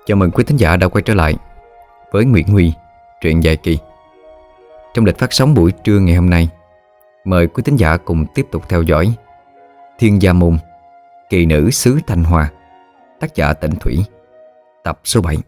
Chào mừng quý thính giả đã quay trở lại với Nguyễn Huy, truyện dài kỳ. Trong lịch phát sóng buổi trưa ngày hôm nay, mời quý thính giả cùng tiếp tục theo dõi Thiên Gia Môn, Kỳ Nữ xứ Thanh Hoa, tác giả Tịnh Thủy, tập số 7.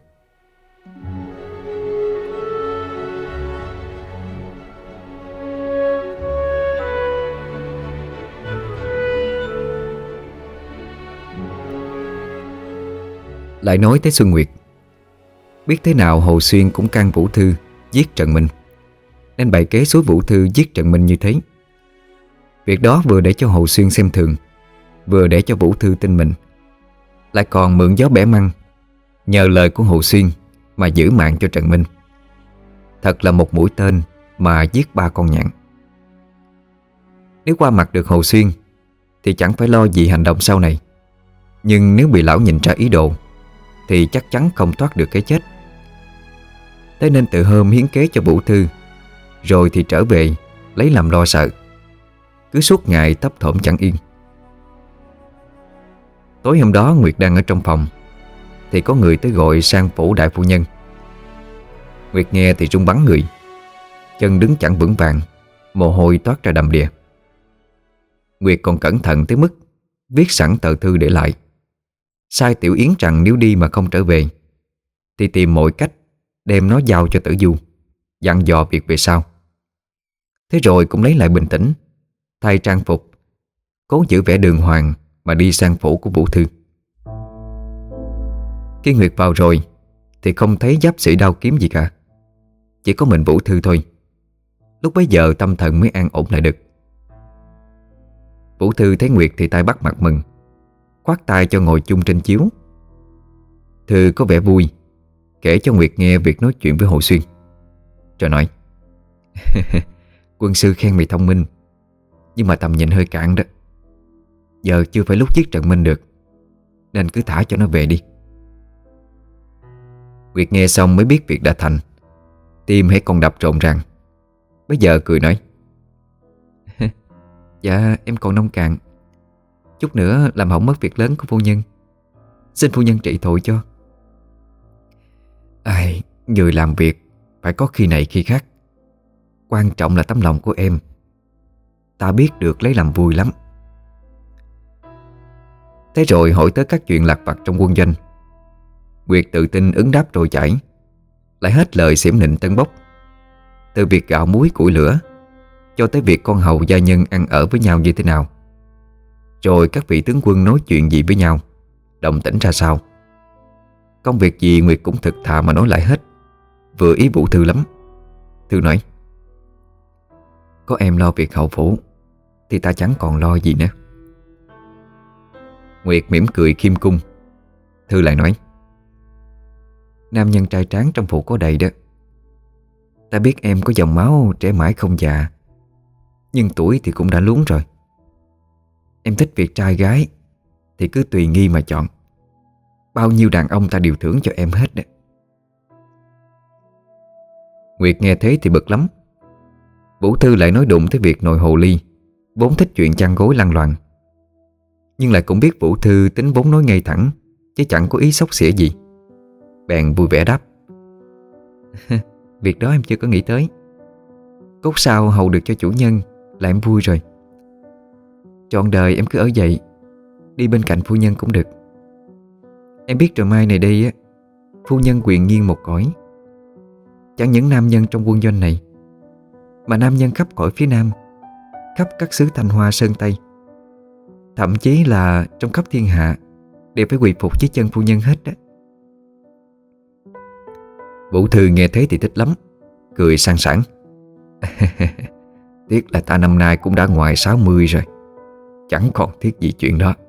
Lại nói tới Xuân Nguyệt. Biết thế nào Hồ Xuyên cũng can Vũ Thư giết Trần Minh, nên bày kế xúi Vũ Thư giết Trần Minh như thế. Việc đó vừa để cho Hồ Xuyên xem thường, vừa để cho Vũ Thư tin mình, lại còn mượn gió bẻ măng, nhờ lời của Hồ Xuyên mà giữ mạng cho Trần Minh. Thật là một mũi tên mà giết 3 con nhạn. Nếu qua mặt được Hồ Xuyên thì chẳng phải lo gì hành động sau này, nhưng nếu bị lão nhìn ra ý đồ thì chắc chắn không thoát được cái chết. Thế nên từ hôm hiến kế cho Vũ Thư, rồi thì trở về lấy làm lo sợ, cứ suốt ngày thấp thỏm chẳng yên. Tối hôm đó Nguyệt đang ở trong phòng thì có người tới gọi sang phủ đại phu nhân. Nguyệt nghe thì run bắn người, chân đứng chẳng vững vàng, mồ hôi toát ra đầm đìa. Nguyệt còn cẩn thận tới mức viết sẵn tờ thư để lại, sai Tiểu Yến rằng nếu đi mà không trở về thì tìm mọi cách đem nó giao cho Tử Du, dặn dò việc về sau. Thế rồi cũng lấy lại bình tĩnh, thay trang phục, cố giữ vẻ đường hoàng mà đi sang phủ của Vũ Thư. Khi Nguyệt vào rồi thì không thấy giáp sĩ đao kiếm gì cả, chỉ có mình Vũ Thư thôi. Lúc bấy giờ tâm thần mới an ổn lại được. Vũ Thư thấy Nguyệt thì tay bắt mặt mừng, khoát tay cho ngồi chung trên chiếu. Thư có vẻ vui, kể cho Nguyệt nghe việc nói chuyện với Hồ Xuyên, rồi nói: Quân sư khen mày thông minh, nhưng mà tầm nhìn hơi cạn đó. Giờ chưa phải lúc giết Trần Minh được, nên cứ thả cho nó về đi. Nguyệt nghe xong mới biết việc đã thành, tim hãy còn đập rộn ràng. Bây giờ cười nói: Dạ em còn nông cạn, chút nữa làm hỏng mất việc lớn của phu nhân, xin phu nhân trị tội cho. Ai, người làm việc phải có khi này khi khác, quan trọng là tấm lòng của em. Ta biết được lấy làm vui lắm. Thế rồi hỏi tới các chuyện lặt vặt trong quân doanh. Nguyệt tự tin ứng đáp trôi chảy, lại hết lời xỉm nịnh tân bốc. Từ việc gạo muối củi lửa cho tới việc con hầu gia nhân ăn ở với nhau như thế nào, rồi các vị tướng quân nói chuyện gì với nhau, động tĩnh ra sao. Công việc gì Nguyệt cũng thực thà mà nói lại hết, vừa ý Vũ Thư lắm. Thư nói: Có em lo việc hậu phủ thì ta chẳng còn lo gì nữa. Nguyệt mỉm cười khiêm cung. Thư lại nói: Nam nhân trai tráng trong phủ có đầy đó. Ta biết em có dòng máu trẻ mãi không già, nhưng tuổi thì cũng đã luống rồi. Em thích việc trai gái thì cứ tùy nghi mà chọn. Bao nhiêu đàn ông ta đều thưởng cho em hết đó. Nguyệt nghe thế thì bực lắm. Vũ Thư lại nói đụng tới việc nội hồ ly, vốn thích chuyện chăn gối lăn loàn, nhưng lại cũng biết Vũ Thư tính vốn nói ngay thẳng, chứ chẳng có ý xốc xỉa gì. Bèn vui vẻ đáp: Việc đó em chưa có nghĩ tới. Cốt sao hầu được cho chủ nhân là em vui rồi. Trọn đời em cứ ở vậy, đi bên cạnh phu nhân cũng được. Em biết rồi mai này đây á, phu nhân quyền nghiêng một cõi. Chẳng những nam nhân trong quân doanh này, mà nam nhân khắp cõi phía Nam, khắp các xứ Thanh Hoa Sơn Tây, thậm chí là trong khắp thiên hạ, đều phải quỳ phục dưới chân phu nhân hết đó. Vũ Thư nghe thế thì thích lắm, cười sang sảng. Tiếc là ta năm nay cũng đã ngoài 60 rồi, chẳng còn thiết gì chuyện đó.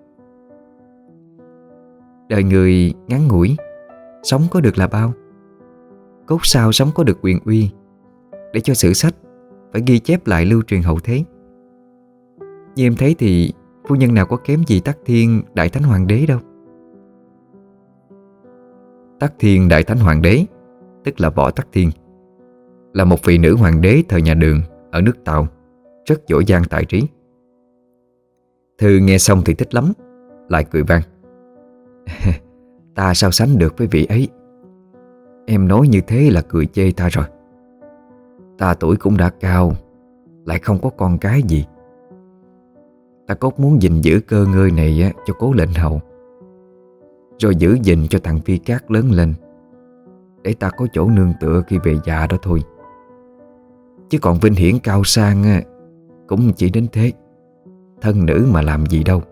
Đời người ngắn ngủi, sống có được là bao. Cốt sao sống có được quyền uy, để cho sử sách phải ghi chép lại lưu truyền hậu thế. Như em thấy thì phu nhân nào có kém gì Tắc Thiên Đại Thánh Hoàng đế đâu. Tắc Thiên Đại Thánh Hoàng đế, tức là Võ Tắc Thiên, là một vị nữ hoàng đế thời nhà Đường ở nước Tàu, rất giỏi giang tài trí. Thư nghe xong thì thích lắm, lại cười vang. Ta sao sánh được với vị ấy. Em nói như thế là cười chê ta rồi. Ta tuổi cũng đã cao, lại không có con cái gì. Ta cốt muốn gìn giữ cơ ngơi này á, cho cố lệnh hầu, rồi giữ gìn cho thằng Phi Cát lớn lên, để ta có chỗ nương tựa khi về già đó thôi. Chứ còn vinh hiển cao sang á, cũng chỉ đến thế. Thân nữ mà làm gì đâu.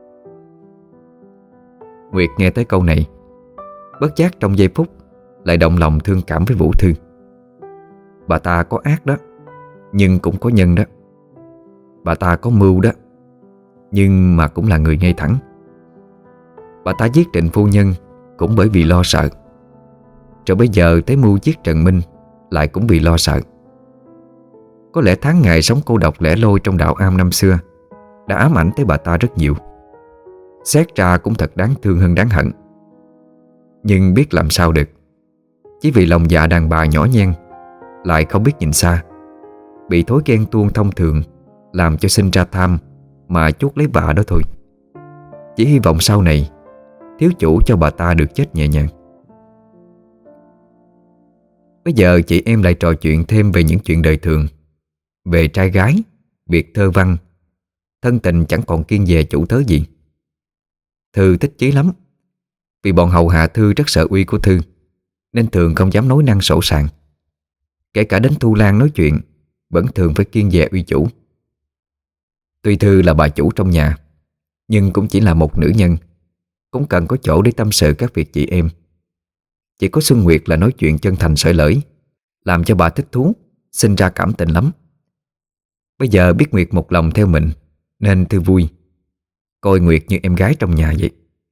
Nguyệt nghe tới câu này, bất giác trong giây phút lại động lòng thương cảm với Vũ Thư. Bà ta có ác đó, nhưng cũng có nhân đó. Bà ta có mưu đó, nhưng mà cũng là người ngay thẳng. Bà ta giết Trịnh phu nhân cũng bởi vì lo sợ, rồi bây giờ tới mưu giết Trần Minh lại cũng vì lo sợ. Có lẽ tháng ngày sống cô độc lẻ loi trong đạo am năm xưa đã ám ảnh tới bà ta rất nhiều. Xét ra cũng thật đáng thương hơn đáng hận. Nhưng biết làm sao được, chỉ vì lòng dạ đàn bà nhỏ nhen, lại không biết nhìn xa, bị thói ghen tuông thông thường làm cho sinh ra tham mà chuốc lấy vạ đó thôi. Chỉ hy vọng sau này thiếu chủ cho bà ta được chết nhẹ nhàng. Bây giờ chị em lại trò chuyện thêm về những chuyện đời thường, về trai gái, việc thơ văn. Thân tình chẳng còn kiêng dè chủ tớ gì. Thư thích chí lắm, vì bọn hầu hạ Thư rất sợ uy của Thư, nên thường không dám nói năng sổ sàng. Kể cả đến Thu Lan nói chuyện vẫn thường phải kiêng dè uy chủ. Tuy Thư là bà chủ trong nhà, nhưng cũng chỉ là một nữ nhân, cũng cần có chỗ để tâm sự các việc chị em. Chỉ có Xuân Nguyệt là nói chuyện chân thành sởi lởi, làm cho bà thích thú, sinh ra cảm tình lắm. Bây giờ biết Nguyệt một lòng theo mình, nên Thư vui, coi Nguyệt như em gái trong nhà vậy.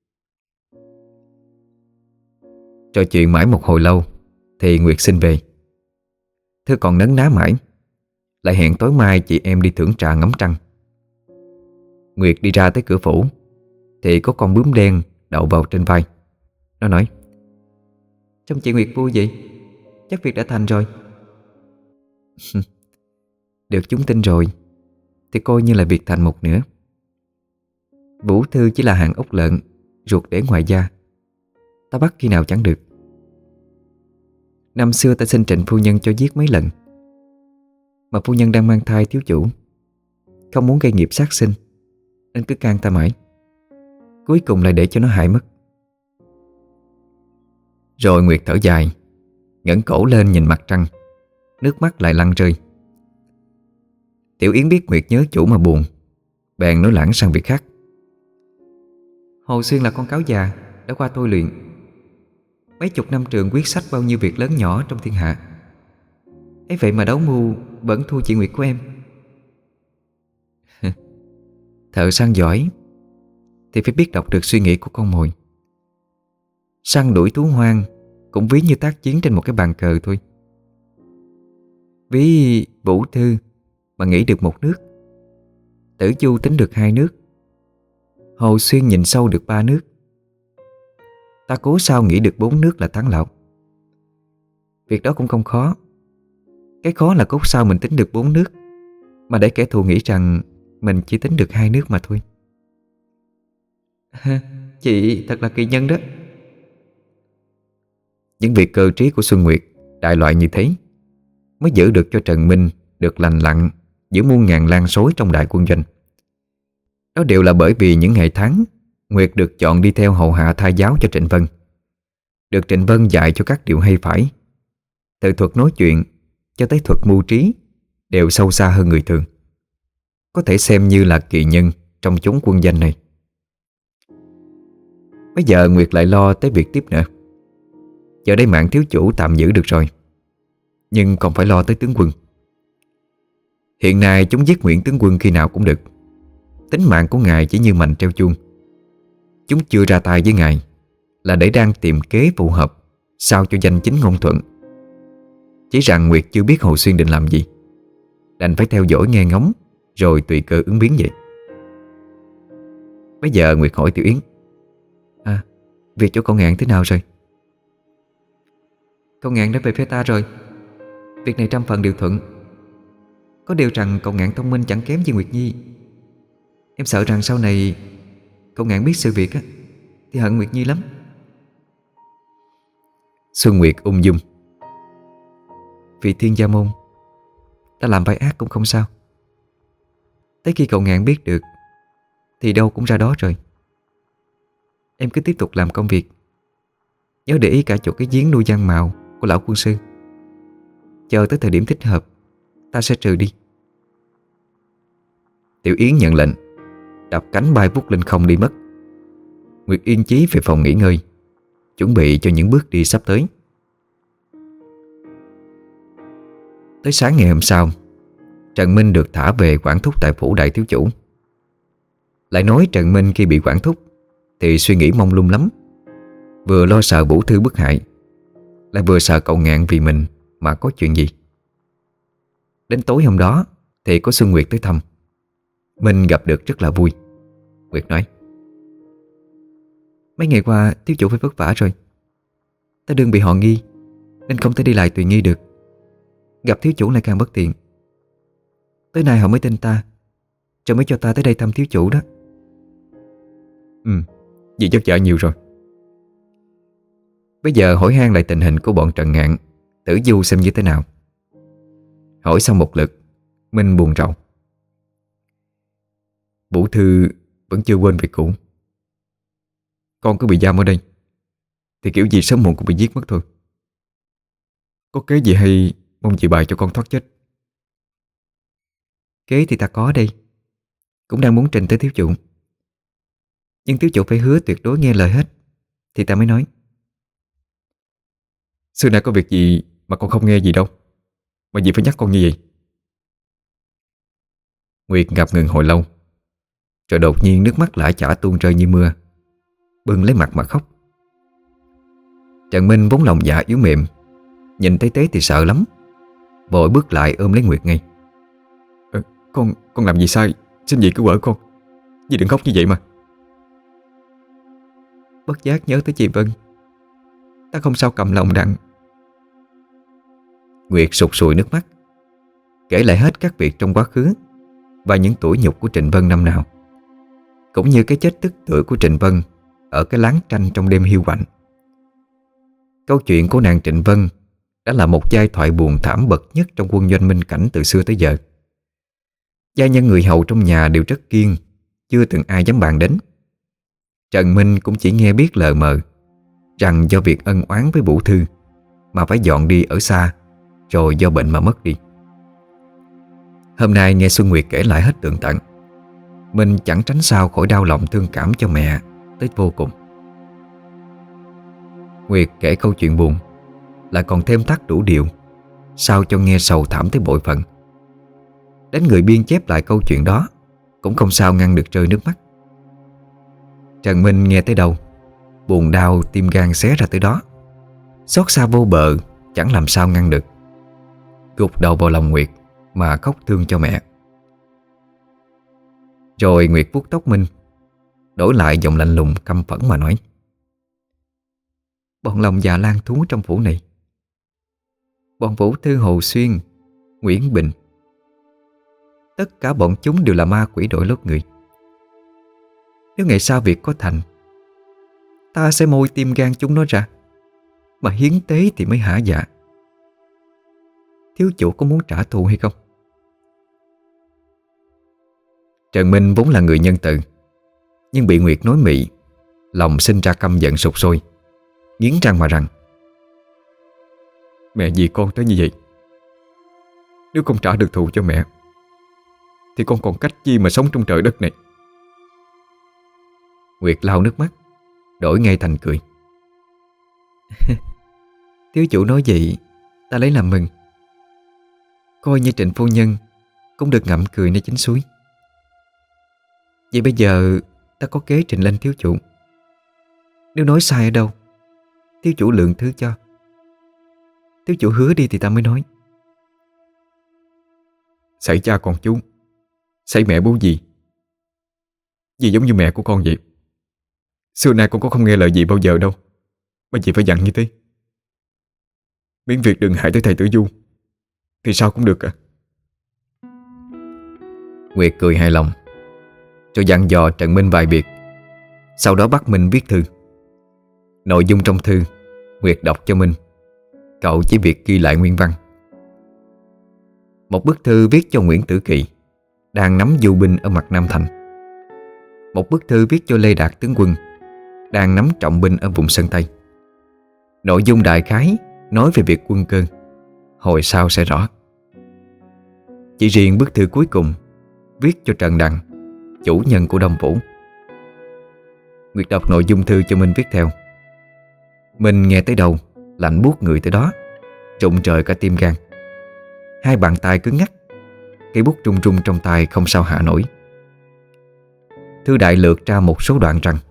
Trò chuyện mãi một hồi lâu thì Nguyệt xin về. Thư còn nấn ná mãi, lại hẹn tối mai chị em đi thưởng trà ngắm trăng. Nguyệt đi ra tới cửa phủ thì có con bướm đen đậu vào trên vai. Nó nói: "Trông chị Nguyệt vui vậy, chắc việc đã thành rồi." "Được chúng tin rồi thì coi như là việc thành một nửa. Vũ Thư chỉ là hạng ốc lợn, ruột để ngoài da, ta bắt khi nào chẳng được. Năm xưa ta xin Trịnh phu nhân cho giết mấy lần, mà phu nhân đang mang thai thiếu chủ, không muốn gây nghiệp sát sinh, nên cứ can ta mãi. Cuối cùng lại để cho nó hại mất." Rồi Nguyệt thở dài, ngẩng cổ lên nhìn mặt trăng, nước mắt lại lăn rơi. Tiểu Yến biết Nguyệt nhớ chủ mà buồn, bèn nói lảng sang việc khác: "Hồ Xuyên là con cáo già, đã qua tôi luyện. Mấy chục năm trường quyết sách bao nhiêu việc lớn nhỏ trong thiên hạ, ấy vậy mà đấu mưu vẫn thua chị Nguyệt của em." "Thợ săn giỏi thì phải biết đọc được suy nghĩ của con mồi. Săn đuổi thú hoang cũng ví như tác chiến trên một cái bàn cờ thôi. Ví Vũ Thư mà nghĩ được một nước, Tử Du tính được 2 nước, Hồ Xuyên nhìn sâu được 3 nước. Ta cố sao nghĩ được 4 nước là thắng lão. Việc đó cũng không khó. Cái khó là cốt sao mình tính được 4 nước, mà để kẻ thù nghĩ rằng mình chỉ tính được 2 nước mà thôi." "Chị thật là kỳ nhân đó." Những việc cơ trí của Xuân Nguyệt đại loại như thế mới giữ được cho Trần Minh được lành lặn giữa muôn ngàn lan sói trong đại quân doanh. Đó đều là bởi vì những ngày tháng Nguyệt được chọn đi theo hầu hạ thay giáo cho Trịnh Vân, được Trịnh Vân dạy cho các điều hay phải, từ thuật nói chuyện cho tới thuật mưu trí đều sâu xa hơn người thường, có thể xem như là kỳ nhân trong chốn quân doanh này. Bây giờ Nguyệt lại lo tới việc tiếp nữa. Giờ đây mạng thiếu chủ tạm giữ được rồi, nhưng còn phải lo tới tướng quân. Hiện nay chúng giết Nguyễn tướng quân khi nào cũng được. Tính mạng của ngài chỉ như mành treo chuông. Chúng chưa ra tay với ngài là để đang tìm kế phù hợp sao cho danh chính ngôn thuận. Chỉ rằng Nguyệt chưa biết Hồ Xuyên định làm gì, đành phải theo dõi nghe ngóng, rồi tùy cơ ứng biến vậy. Bây giờ Nguyệt hỏi Tiểu Yến: "Việc chỗ con Ngạn thế nào rồi?" "Con Ngạn đã về phía ta rồi. Việc này trăm phần đều thuận. Có điều rằng cậu Ngạn thông minh chẳng kém gì Nguyệt Nhi. Em sợ rằng sau này cậu Ngạn biết sự việc á, thì hận Nguyệt Nhi lắm." Xuân Nguyệt ung dung: Vì Thiên Gia Môn, ta làm phải ác cũng không sao. Tới khi cậu Ngạn biết được thì đâu cũng ra đó rồi. Em cứ tiếp tục làm công việc, nhớ để ý cả chỗ cái giếng nuôi giang mạo của lão quân sư. Chờ tới thời điểm thích hợp, ta sẽ trừ đi. Tiểu Yến nhận lệnh, đạp cánh bay vút lên không đi mất. Nguyệt yên chí về phòng nghỉ ngơi, chuẩn bị cho những bước đi sắp tới. Tới sáng ngày hôm sau, Trần Minh được thả về quản thúc tại phủ đại thiếu chủ. Lại nói Trần Minh khi bị quản thúc thì suy nghĩ mông lung lắm. Vừa lo sợ Vũ Thư bức hại, lại vừa sợ cậu Ngạn vì mình mà có chuyện gì. Đến tối hôm đó thì có Xuân Nguyệt tới thăm. Minh gặp được rất là vui. Nguyệt nói: Mấy ngày qua thiếu chủ phải vất vả rồi. Ta đương bị họ nghi nên không thể đi lại tùy nghi được. Gặp thiếu chủ lại càng bất tiện. Tới nay họ mới tin ta, rồi mới cho ta tới đây thăm thiếu chủ đó. Vậy vất vả nhiều rồi. Bây giờ hỏi han lại tình hình của bọn Trần Ngạn, Tử Du xem như thế nào. Hỏi xong một lượt, Minh buồn rầu: Vũ Thư vẫn chưa quên việc cũ. Con cứ bị giam ở đây thì kiểu gì sớm muộn cũng bị giết mất thôi. Có kế gì hay mong chị bài cho con thoát chết? Kế thì ta có đây, cũng đang muốn trình tới thiếu chủ. Nhưng thiếu chủ phải hứa tuyệt đối nghe lời hết thì ta mới nói. Xưa nay có việc gì mà con không nghe gì đâu, mà gì phải nhắc con như vậy? Nguyệt ngập ngừng hồi lâu, rồi đột nhiên nước mắt lã chả tuôn rơi như mưa, bưng lấy mặt mà khóc. Trần Minh vốn lòng dạ yếu mềm, nhìn thấy thế thì sợ lắm, vội bước lại ôm lấy Nguyệt ngay. Con làm gì sai, xin dì cứ quở con. Dì đừng khóc như vậy mà. Bất giác nhớ tới chị Vân, ta không sao cầm lòng đặng. Nguyệt sụt sùi nước mắt, kể lại hết các việc trong quá khứ và những tủi nhục của Trịnh Vân năm nào, cũng như cái chết tức tưởi của Trịnh Vân ở cái láng tranh trong đêm hiu quạnh. Câu chuyện của nàng Trịnh Vân đã là một giai thoại buồn thảm bậc nhất trong quân doanh Minh Cảnh từ xưa tới giờ. Gia nhân người hầu trong nhà đều rất kiêng, chưa từng ai dám bàn đến. Trần Minh cũng chỉ nghe biết lờ mờ rằng do việc ân oán với Vũ Thư mà phải dọn đi ở xa, rồi do bệnh mà mất đi. Hôm nay nghe Xuân Nguyệt kể lại hết tường tận, Minh chẳng tránh sao khỏi đau lòng thương cảm cho mẹ tới vô cùng. Nguyệt kể câu chuyện buồn, lại còn thêm thắt đủ điều, sao cho nghe sầu thảm tới bội phận. Đến người biên chép lại câu chuyện đó cũng không sao ngăn được rơi nước mắt. Trần Minh nghe tới đâu, buồn đau tim gan xé ra tới đó, xót xa vô bờ, chẳng làm sao ngăn được. Gục đầu vào lòng Nguyệt mà khóc thương cho mẹ. Rồi Nguyệt vuốt tóc Minh, đổi lại giọng lạnh lùng căm phẫn mà nói: Bọn lòng già lang thú trong phủ này, bọn Vũ Thư, Hồ Xuyên, Nguyễn Bình, tất cả bọn chúng đều là ma quỷ đội lốt người. Nếu ngày sau việc có thành, ta sẽ moi tim gan chúng nó ra mà hiến tế thì mới hả dạ. Thiếu chủ có muốn trả thù hay không? Trần Minh vốn là người nhân từ, nhưng bị Nguyệt nói mị, lòng sinh ra căm giận sục sôi, nghiến răng mà rằng: Mẹ vì con tới như vậy, nếu không trả được thù cho mẹ thì con còn cách chi mà sống trong trời đất này. Nguyệt lau nước mắt, đổi ngay thành cười. Thiếu chủ nói vậy ta lấy làm mừng. Coi như Trịnh phu nhân cũng được ngậm cười nơi chính suối. Vậy bây giờ ta có kế trình lên thiếu chủ. Nếu nói sai ở đâu, thiếu chủ lượng thứ cho. Thiếu chủ hứa đi thì ta mới nói. Xảy cha con chú, xảy mẹ bố gì, dì giống như mẹ của con vậy. Xưa nay con có không nghe lời dì bao giờ đâu mà dì phải dặn như thế. Miễn việc đừng hại tới thầy Tử Du thì sao cũng được à. Nguyệt cười hài lòng, rồi dặn dò Trần Minh vài việc. Sau đó bắt Minh viết thư. Nội dung trong thư Nguyệt đọc cho Minh cậu chỉ việc ghi lại nguyên văn. Một bức thư viết cho Nguyễn Tử Kỳ đang nắm du binh ở mặt Nam Thành. Một bức thư viết cho Lê Đạt tướng quân đang nắm trọng binh ở vùng Sơn Tây. Nội dung đại khái nói về việc quân cơ, hồi sau sẽ rõ. Chỉ riêng bức thư cuối cùng viết cho Trần Đằng, chủ nhân của Đông Vũ. Nguyệt đọc nội dung thư cho Minh viết theo. Minh nghe tới đâu lạnh buốt người tới đó, trụng trời cả tim gan. Hai bàn tay cứng ngắc, cây bút run run trong tay không sao hạ nổi. Thư đại lược ra một số đoạn rằng: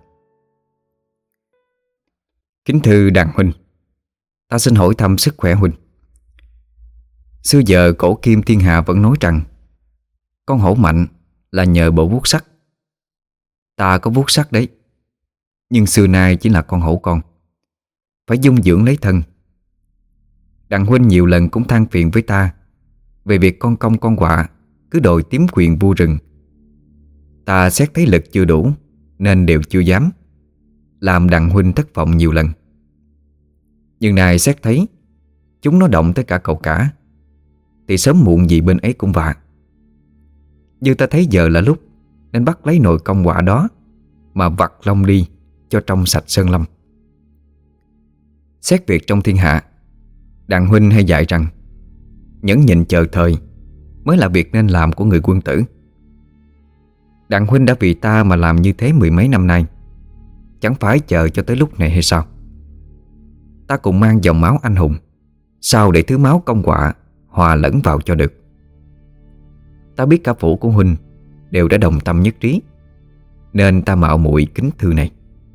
Kính thư Đàn huynh, ta xin hỏi thăm sức khỏe huynh. Xưa giờ cổ kim thiên hạ vẫn nói rằng con hổ mạnh là nhờ bộ vuốt sắt. Ta có vuốt sắt đấy, nhưng xưa nay chỉ là con hổ con, phải dung dưỡng lấy thân. Đặng huynh nhiều lần cũng than phiền với ta về việc con công con quạ cứ đòi tiếm quyền vua rừng. Ta xét thấy lực chưa đủ nên đều chưa dám, làm Đặng huynh thất vọng nhiều lần. Nhưng nay xét thấy chúng nó động tới cả cậu cả, thì sớm muộn gì bên ấy cũng vạ. Như ta thấy giờ là lúc nên bắt lấy nồi công quạ đó mà vặt lông đi cho trong sạch sơn lâm. Xét việc trong thiên hạ, Đặng huynh hay dạy rằng nhẫn nhịn chờ thời mới là việc nên làm của người quân tử. Đặng huynh đã vì ta mà làm như thế mười mấy năm nay, chẳng phải chờ cho tới lúc này hay sao? Ta cùng mang dòng máu anh hùng, sao để thứ máu công quạ hòa lẫn vào cho được? Ta biết cả phủ của huynh đều đã đồng tâm nhất trí, nên ta mạo muội kính thư này.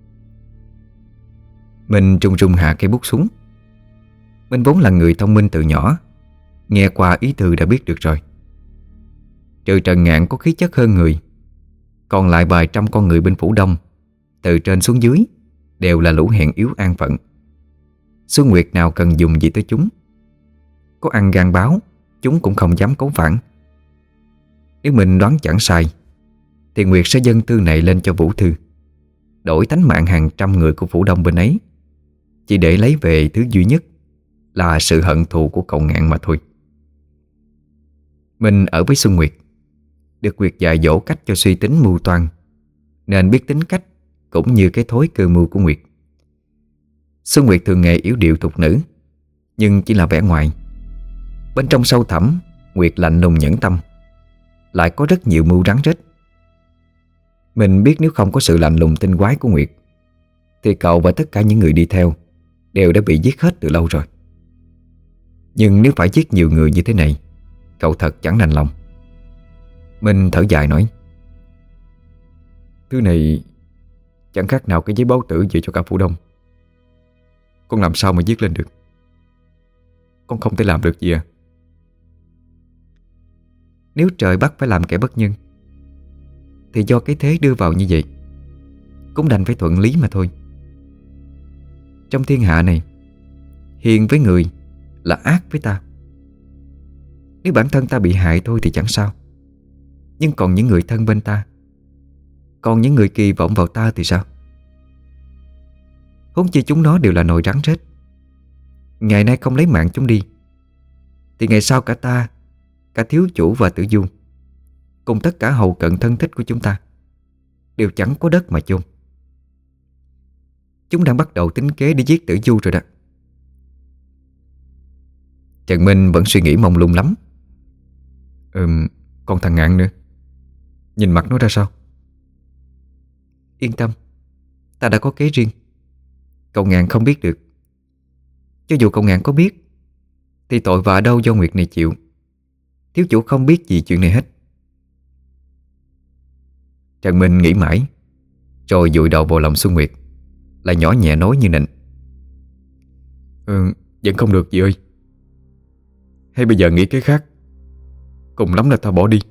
Mình trung trung hạ cây bút xuống. Mình vốn là người thông minh từ nhỏ, nghe qua ý thư đã biết được rồi. Trừ Trần Ngạn có khí chất hơn người, còn lại vài trăm con người bên phủ Đông, từ trên xuống dưới đều là lũ hèn yếu an phận. Xuân Nguyệt nào cần dùng gì tới chúng. Có ăn gan báo, chúng cũng không dám cấu phản. Nếu mình đoán chẳng sai, thì Nguyệt sẽ dâng thư này lên cho Vũ Thư, đổi tánh mạng hàng trăm người của phủ Đông bên ấy, chỉ để lấy về thứ duy nhất là sự hận thù của cậu Ngạn mà thôi. Mình ở với Xuân Nguyệt, được Nguyệt dạy dỗ cách cho suy tính mưu toan, nên biết tính cách cũng như cái thói cơ mưu của Nguyệt. Xuân Nguyệt thường ngày yếu điệu thục nữ, nhưng chỉ là vẻ ngoài. Bên trong sâu thẳm, Nguyệt lạnh lùng nhẫn tâm, lại có rất nhiều mưu rắn rết. Mình biết nếu không có sự lạnh lùng tinh quái của Nguyệt, thì cậu và tất cả những người đi theo đều đã bị giết hết từ lâu rồi. Nhưng nếu phải giết nhiều người như thế này, cậu thật chẳng đành lòng. Mình thở dài nói: Thứ này chẳng khác nào cái giấy báo tử về cho cả phủ Đông. Con làm sao mà viết lên được? Con không thể làm được gì à? Nếu trời bắt phải làm kẻ bất nhân, thì do cái thế đưa vào như vậy, cũng đành phải thuận lý mà thôi. Trong thiên hạ này, hiền với người là ác với ta. Nếu bản thân ta bị hại thôi thì chẳng sao, nhưng còn những người thân bên ta, còn những người kỳ vọng vào ta thì sao? Huống chi chúng nó đều là nồi rắn rết. Ngày nay không lấy mạng chúng đi, thì ngày sau cả ta, cả thiếu chủ và tử du, cùng tất cả hầu cận thân thích của chúng ta đều chẳng có đất mà chôn. Chúng đang bắt đầu tính kế để giết tử du rồi đó. Trần Minh vẫn suy nghĩ mông lung lắm. Còn thằng Ngạn nữa, nhìn mặt nó ra sao? Yên tâm, ta đã có kế riêng. Cậu Ngạn không biết được. Cho dù cậu Ngạn có biết, thì tội vạ đâu do Nguyệt này chịu. Thiếu chủ không biết gì chuyện này hết. Trần Minh nghĩ mãi, rồi vùi đầu vào lòng Xuân Nguyệt, lại nhỏ nhẹ nói như nịnh: Vẫn không được chị ơi. Hay bây giờ nghĩ cái khác, cùng lắm là ta bỏ đi.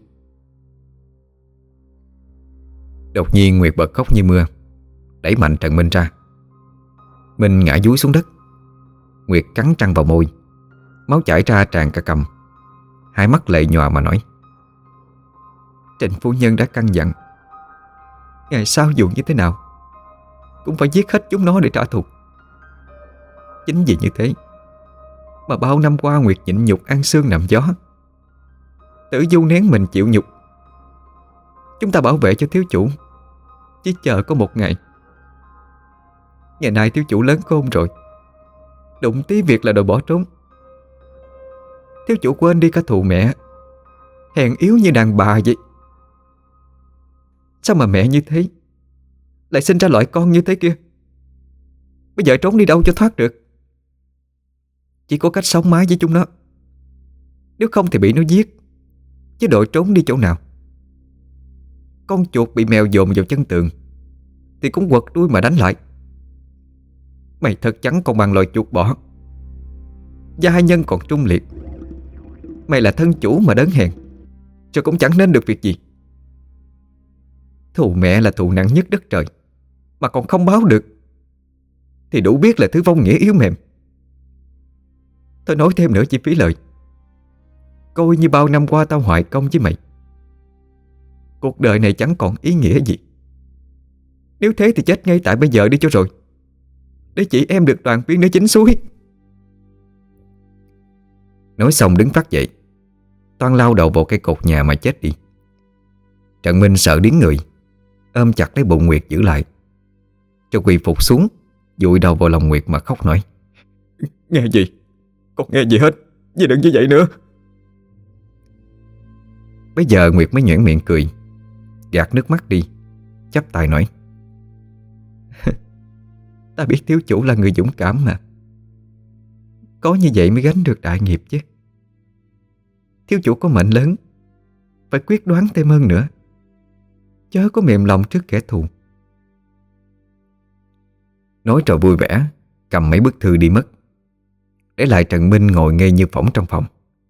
Đột nhiên Nguyệt bật khóc như mưa, đẩy mạnh Trần Minh ra. Minh ngã dúi xuống đất. Nguyệt cắn răng vào môi, máu chảy ra tràn cả cằm. Hai mắt lệ nhòa mà nói: Trịnh phu nhân đã căn dặn, ngày sau dù như thế nào cũng phải giết hết chúng nó để trả thù. Chính vì như thế Mà bao năm qua Nguyệt nhịn nhục ăn xương nằm gió. Tử Du nén mình chịu nhục. Chúng ta bảo vệ cho thiếu chủ, chỉ chờ có một ngày. Ngày nay thiếu chủ lớn khôn rồi, đụng tí việc là đòi bỏ trốn. Thiếu chủ quên đi cả thù mẹ, hèn yếu như đàn bà vậy. Sao mà mẹ như thế lại sinh ra loại con như thế kia? Bây giờ trốn đi đâu cho thoát được? Chỉ có cách sống mái với chúng nó, nếu không thì bị nó giết, chứ đội trốn đi chỗ nào. Con chuột bị mèo dồn vào chân tường thì cũng quật đuôi mà đánh lại. Mày thật chẳng còn bằng loài chuột bỏ, gia nhân còn trung liệt. Mày là thân chủ mà đớn hèn, cho cũng chẳng nên được việc gì. Thù mẹ là thù nặng nhất đất trời, mà còn không báo được thì đủ biết là thứ vong nghĩa yếu mềm. Tôi nói thêm nữa chỉ phí lời. Coi như bao năm qua tao hoại công với mày, cuộc đời này chẳng còn ý nghĩa gì. Nếu thế thì chết ngay tại bây giờ đi cho rồi, để chị em được đoàn viên nơi chính suối. Nói xong đứng phát dậy, toan lao đầu vào cây cột nhà mà chết đi. Trần Minh sợ điếng người, ôm chặt lấy bụng Nguyệt giữ lại, cho quỳ phục xuống, dụi đầu vào lòng Nguyệt mà khóc nói: Nghe gì? Con nghe gì hết, vì đừng như vậy nữa. Bây giờ Nguyệt mới nhoẻn miệng cười, gạt nước mắt đi, chắp tay nói: Ta biết thiếu chủ là người dũng cảm mà, có như vậy mới gánh được đại nghiệp chứ. Thiếu chủ có mệnh lớn, phải quyết đoán thêm hơn nữa, chớ có mềm lòng trước kẻ thù. Nói trò vui vẻ, cầm mấy bức thư đi mất, để lại Trần Minh ngồi ngây như phỏng trong phòng.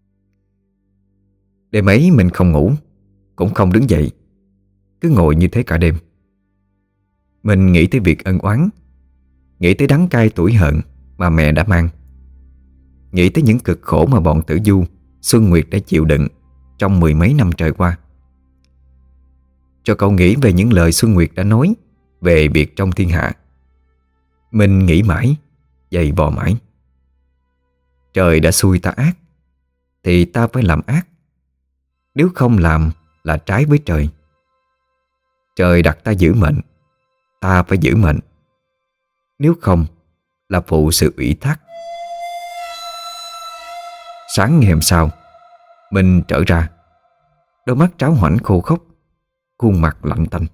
Đêm ấy mình không ngủ, cũng không đứng dậy, cứ ngồi như thế cả đêm. Mình nghĩ tới việc ân oán, nghĩ tới đắng cay tủi hận mà mẹ đã mang, nghĩ tới những cực khổ mà bọn Tử Du, Xuân Nguyệt đã chịu đựng trong mười mấy năm trời qua. Cho cậu nghĩ về những lời Xuân Nguyệt đã nói về việc trong thiên hạ. Mình nghĩ mãi, dày vò mãi. Trời đã xui ta ác, thì ta phải làm ác. Nếu không làm là trái với trời. Trời đặt ta giữ mệnh, ta phải giữ mệnh. Nếu không là phụ sự ủy thác. Sáng ngày hôm sau, mình trở ra, đôi mắt tráo hoảnh khô khốc, khuôn mặt lạnh tanh.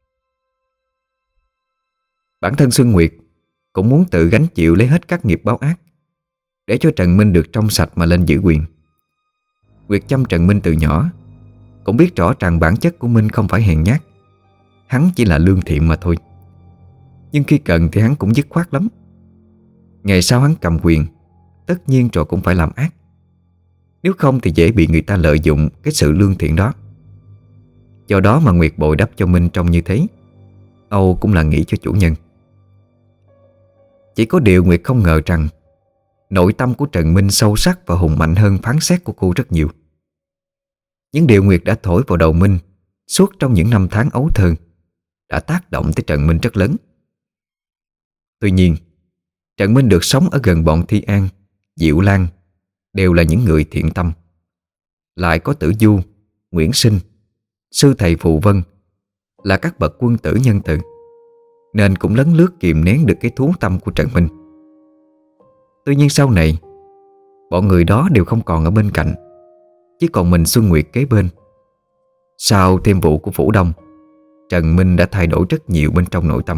Bản thân Xuân Nguyệt cũng muốn tự gánh chịu lấy hết các nghiệp báo ác, để cho Trần Minh được trong sạch mà lên giữ quyền. Nguyệt chăm Trần Minh từ nhỏ, cũng biết rõ rằng bản chất của Minh không phải hèn nhát, hắn chỉ là lương thiện mà thôi. Nhưng khi cần thì hắn cũng dứt khoát lắm. Ngày sau hắn cầm quyền, tất nhiên rồi cũng phải làm ác. Nếu không thì dễ bị người ta lợi dụng cái sự lương thiện đó. Do đó mà Nguyệt bồi đắp cho Minh trông như thế, Âu cũng là nghĩ cho chủ nhân. Chỉ có điều Nguyệt không ngờ rằng nội tâm của Trần Minh sâu sắc và hùng mạnh hơn phán xét của cô rất nhiều. Những điều Nguyệt đã thổi vào đầu Minh suốt trong những năm tháng ấu thơ đã tác động tới Trần Minh rất lớn. Tuy nhiên, Trần Minh được sống ở gần bọn Thi An, Diệu Lan, đều là những người thiện tâm. Lại có Tử Du, Nguyễn Sinh, sư thầy Phù Vân là các bậc quân tử nhân từ, nên cũng lấn lướt kìm nén được cái thú tâm của Trần Minh. Tuy nhiên sau này, bọn người đó đều không còn ở bên cạnh, chỉ còn mình Xuân Nguyệt kế bên. Sau thêm vụ của Phủ Đông, Trần Minh đã thay đổi rất nhiều bên trong nội tâm.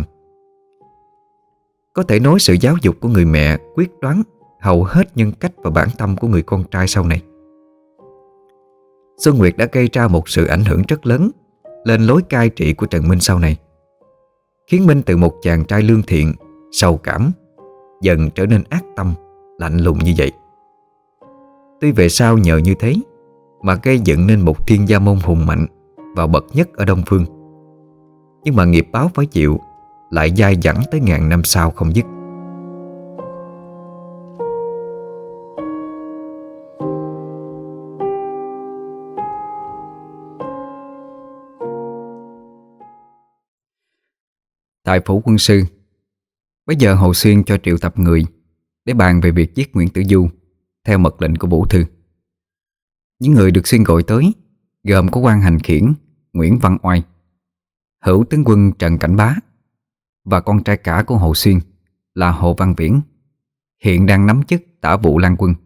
Có thể nói sự giáo dục của người mẹ quyết đoán hầu hết nhân cách và bản tâm của người con trai sau này. Xuân Nguyệt đã gây ra một sự ảnh hưởng rất lớn lên lối cai trị của Trần Minh sau này, khiến Minh từ một chàng trai lương thiện, sầu cảm, dần trở nên ác tâm, lạnh lùng như vậy. Tuy về sau nhờ như thế mà gây dựng nên một Thiên Gia môn hùng mạnh và bậc nhất ở Đông Phương, nhưng mà nghiệp báo phải chịu lại dai dẳng tới ngàn năm sau không dứt. Tại phủ quân sư, bây giờ Hồ Xuyên cho triệu tập người để bàn về việc giết Nguyễn Tử Du theo mật lệnh của Vũ Thư. Những người được Xuyên gọi tới gồm có quan hành khiển Nguyễn Văn Oai, hữu tướng quân Trần Cảnh Bá và con trai cả của Hồ Xuyên là Hồ Văn Viễn, hiện đang nắm chức tả vụ lang quân.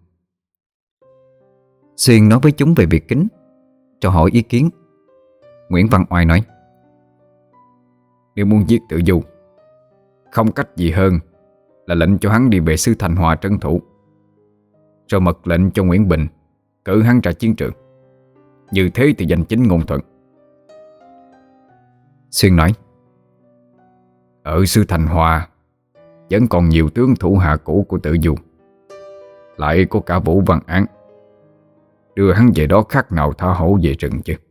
Xuyên nói với chúng về việc Kính, cho hỏi ý kiến. Nguyễn Văn Oai nói: Nếu muốn giết Tự Du, không cách gì hơn là lệnh cho hắn đi về xứ Thành Hòa trấn thủ, rồi mật lệnh cho Nguyễn Bình cử hắn ra chiến trường. Như thế thì giành chính ngôn thuận. Xuyên nói: Ở xứ Thành Hòa vẫn còn nhiều tướng thủ hạ cũ của Tự Du, lại có cả Vũ Văn Án. Đưa hắn về đó khác nào thả hổ về rừng chứ.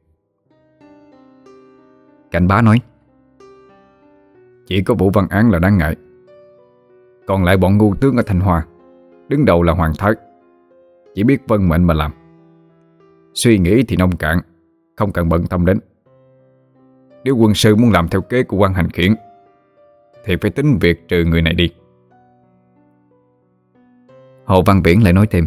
Cảnh Bá nói: Chỉ có Vũ Văn Án là đáng ngại. Còn lại bọn ngu tướng ở Thành Hòa, đứng đầu là Hoàng Thái, chỉ biết vâng mệnh mà làm. Suy nghĩ thì nông cạn, không cần bận tâm đến. Nếu quân sư muốn làm theo kế của quan hành khiển thì phải tính việc trừ người này đi. Hồ Văn Viễn lại nói thêm: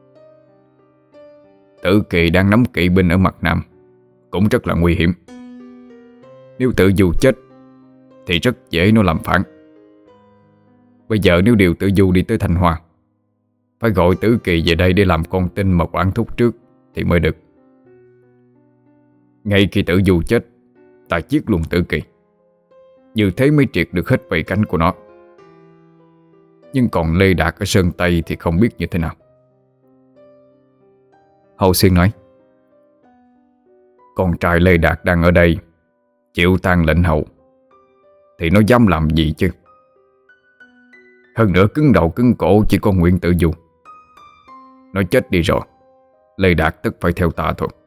Tử Kỳ đang nắm kỵ binh ở mặt Nam, cũng rất là nguy hiểm. Nếu Tự Du chết thì rất dễ nó làm phản. Bây giờ nếu điều Tự Du đi tới Thanh Hoa, phải gọi Tử Kỳ về đây để làm con tin mà quản thúc trước thì mới được. Ngay khi Tự Du chết, ta giết luôn Tử Kỳ. Như thế mới triệt được hết vây cánh của nó. Nhưng còn Lê Đạt ở Sơn Tây thì không biết như thế nào. Hồ Xuyên nói: Con trai Lê Đạt đang ở đây, chịu tang lệnh hầu, thì nó dám làm gì chứ. Hơn nữa cứng đầu cứng cổ chỉ có Nguyễn Tự Du. Nó chết đi rồi, Lê Đạt tất phải theo ta thôi.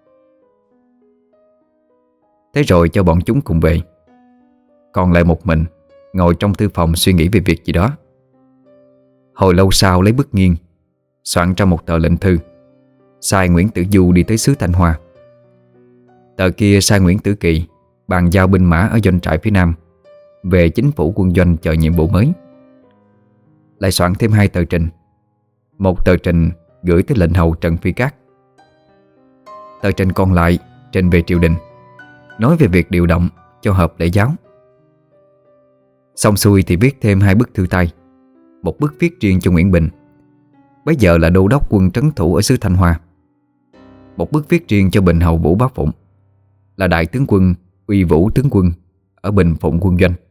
Thế rồi cho bọn chúng cùng về. Còn lại một mình ngồi trong thư phòng suy nghĩ về việc gì đó. Hồi lâu sau lấy bút nghiêng, soạn ra một tờ lệnh thư, sai Nguyễn Tử Du đi tới xứ Thanh Hoa. Tờ kia sai Nguyễn Tử Kỳ bàn giao binh mã ở doanh trại phía Nam về chính phủ quân doanh chờ nhiệm vụ mới. Lại soạn thêm 2 tờ trình. Một tờ trình gửi tới lệnh hầu Trần Phi Cát. Tờ trình còn lại trình về triều đình, nói về việc điều động cho hợp lễ giáo. Xong xuôi thì viết thêm 2 bức thư tay. Một bức viết riêng cho Nguyễn Bình, bấy giờ là đô đốc quân trấn thủ ở xứ Thanh Hoa. Một bức viết riêng cho Bình hầu Vũ Bá Phụng, là đại tướng quân Uy Vũ tướng quân ở Bình Phụng quân doanh.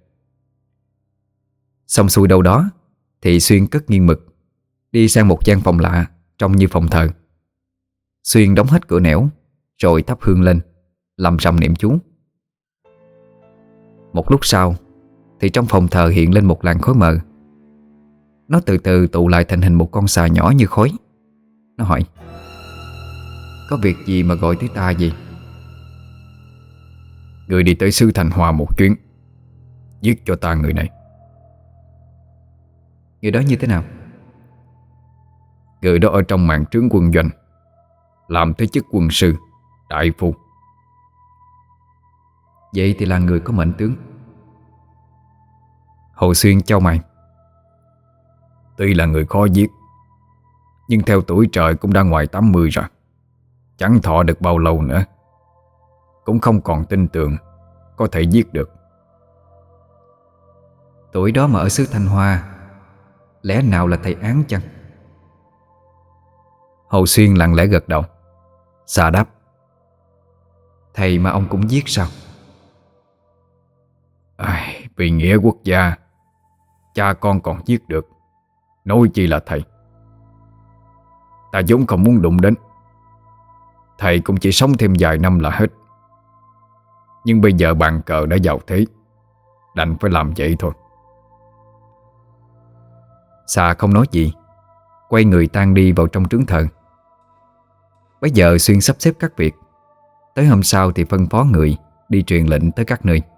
Xong xuôi đâu đó thì Xuyên cất nghiêng mực, đi sang một gian phòng lạ trông như phòng thờ. Xuyên đóng hết cửa nẻo, rồi thắp hương lên, lầm rầm niệm chú. Một lúc sau thì trong phòng thờ hiện lên một làn khói mờ. Nó từ từ tụ lại thành hình một con xà nhỏ như khói. Nó hỏi: Có việc gì mà gọi tới ta gì? Người đi tới xứ Thành Hòa một chuyến, giết cho ta người này. Người đó như thế nào? Người đó ở trong mạn trướng quân doanh, làm tới chức quân sư, đại phu. Vậy thì là người có mệnh tướng. Hồ Xuyên chau mày: Tuy là người khó giết, nhưng theo tuổi trời cũng đã ngoài 80 rồi, chẳng thọ được bao lâu nữa. Cũng không còn tin tưởng có thể giết được. Tuổi đó mà ở xứ Thanh Hoa, lẽ nào là thầy Án chăng? Hồ Xuyên lặng lẽ gật đầu. Xà đáp: Thầy mà ông cũng giết sao? Vì nghĩa quốc gia, cha con còn giết được, nói chi là thầy. Ta vốn không muốn đụng đến. Thầy cũng chỉ sống thêm vài năm là hết. Nhưng bây giờ bàn cờ đã vào thế, đành phải làm vậy thôi. Xà không nói gì, quay người tan đi vào trong trướng thờ. Bây giờ Xuyên sắp xếp các việc. Tới hôm sau thì phân phó người đi truyền lệnh tới các nơi.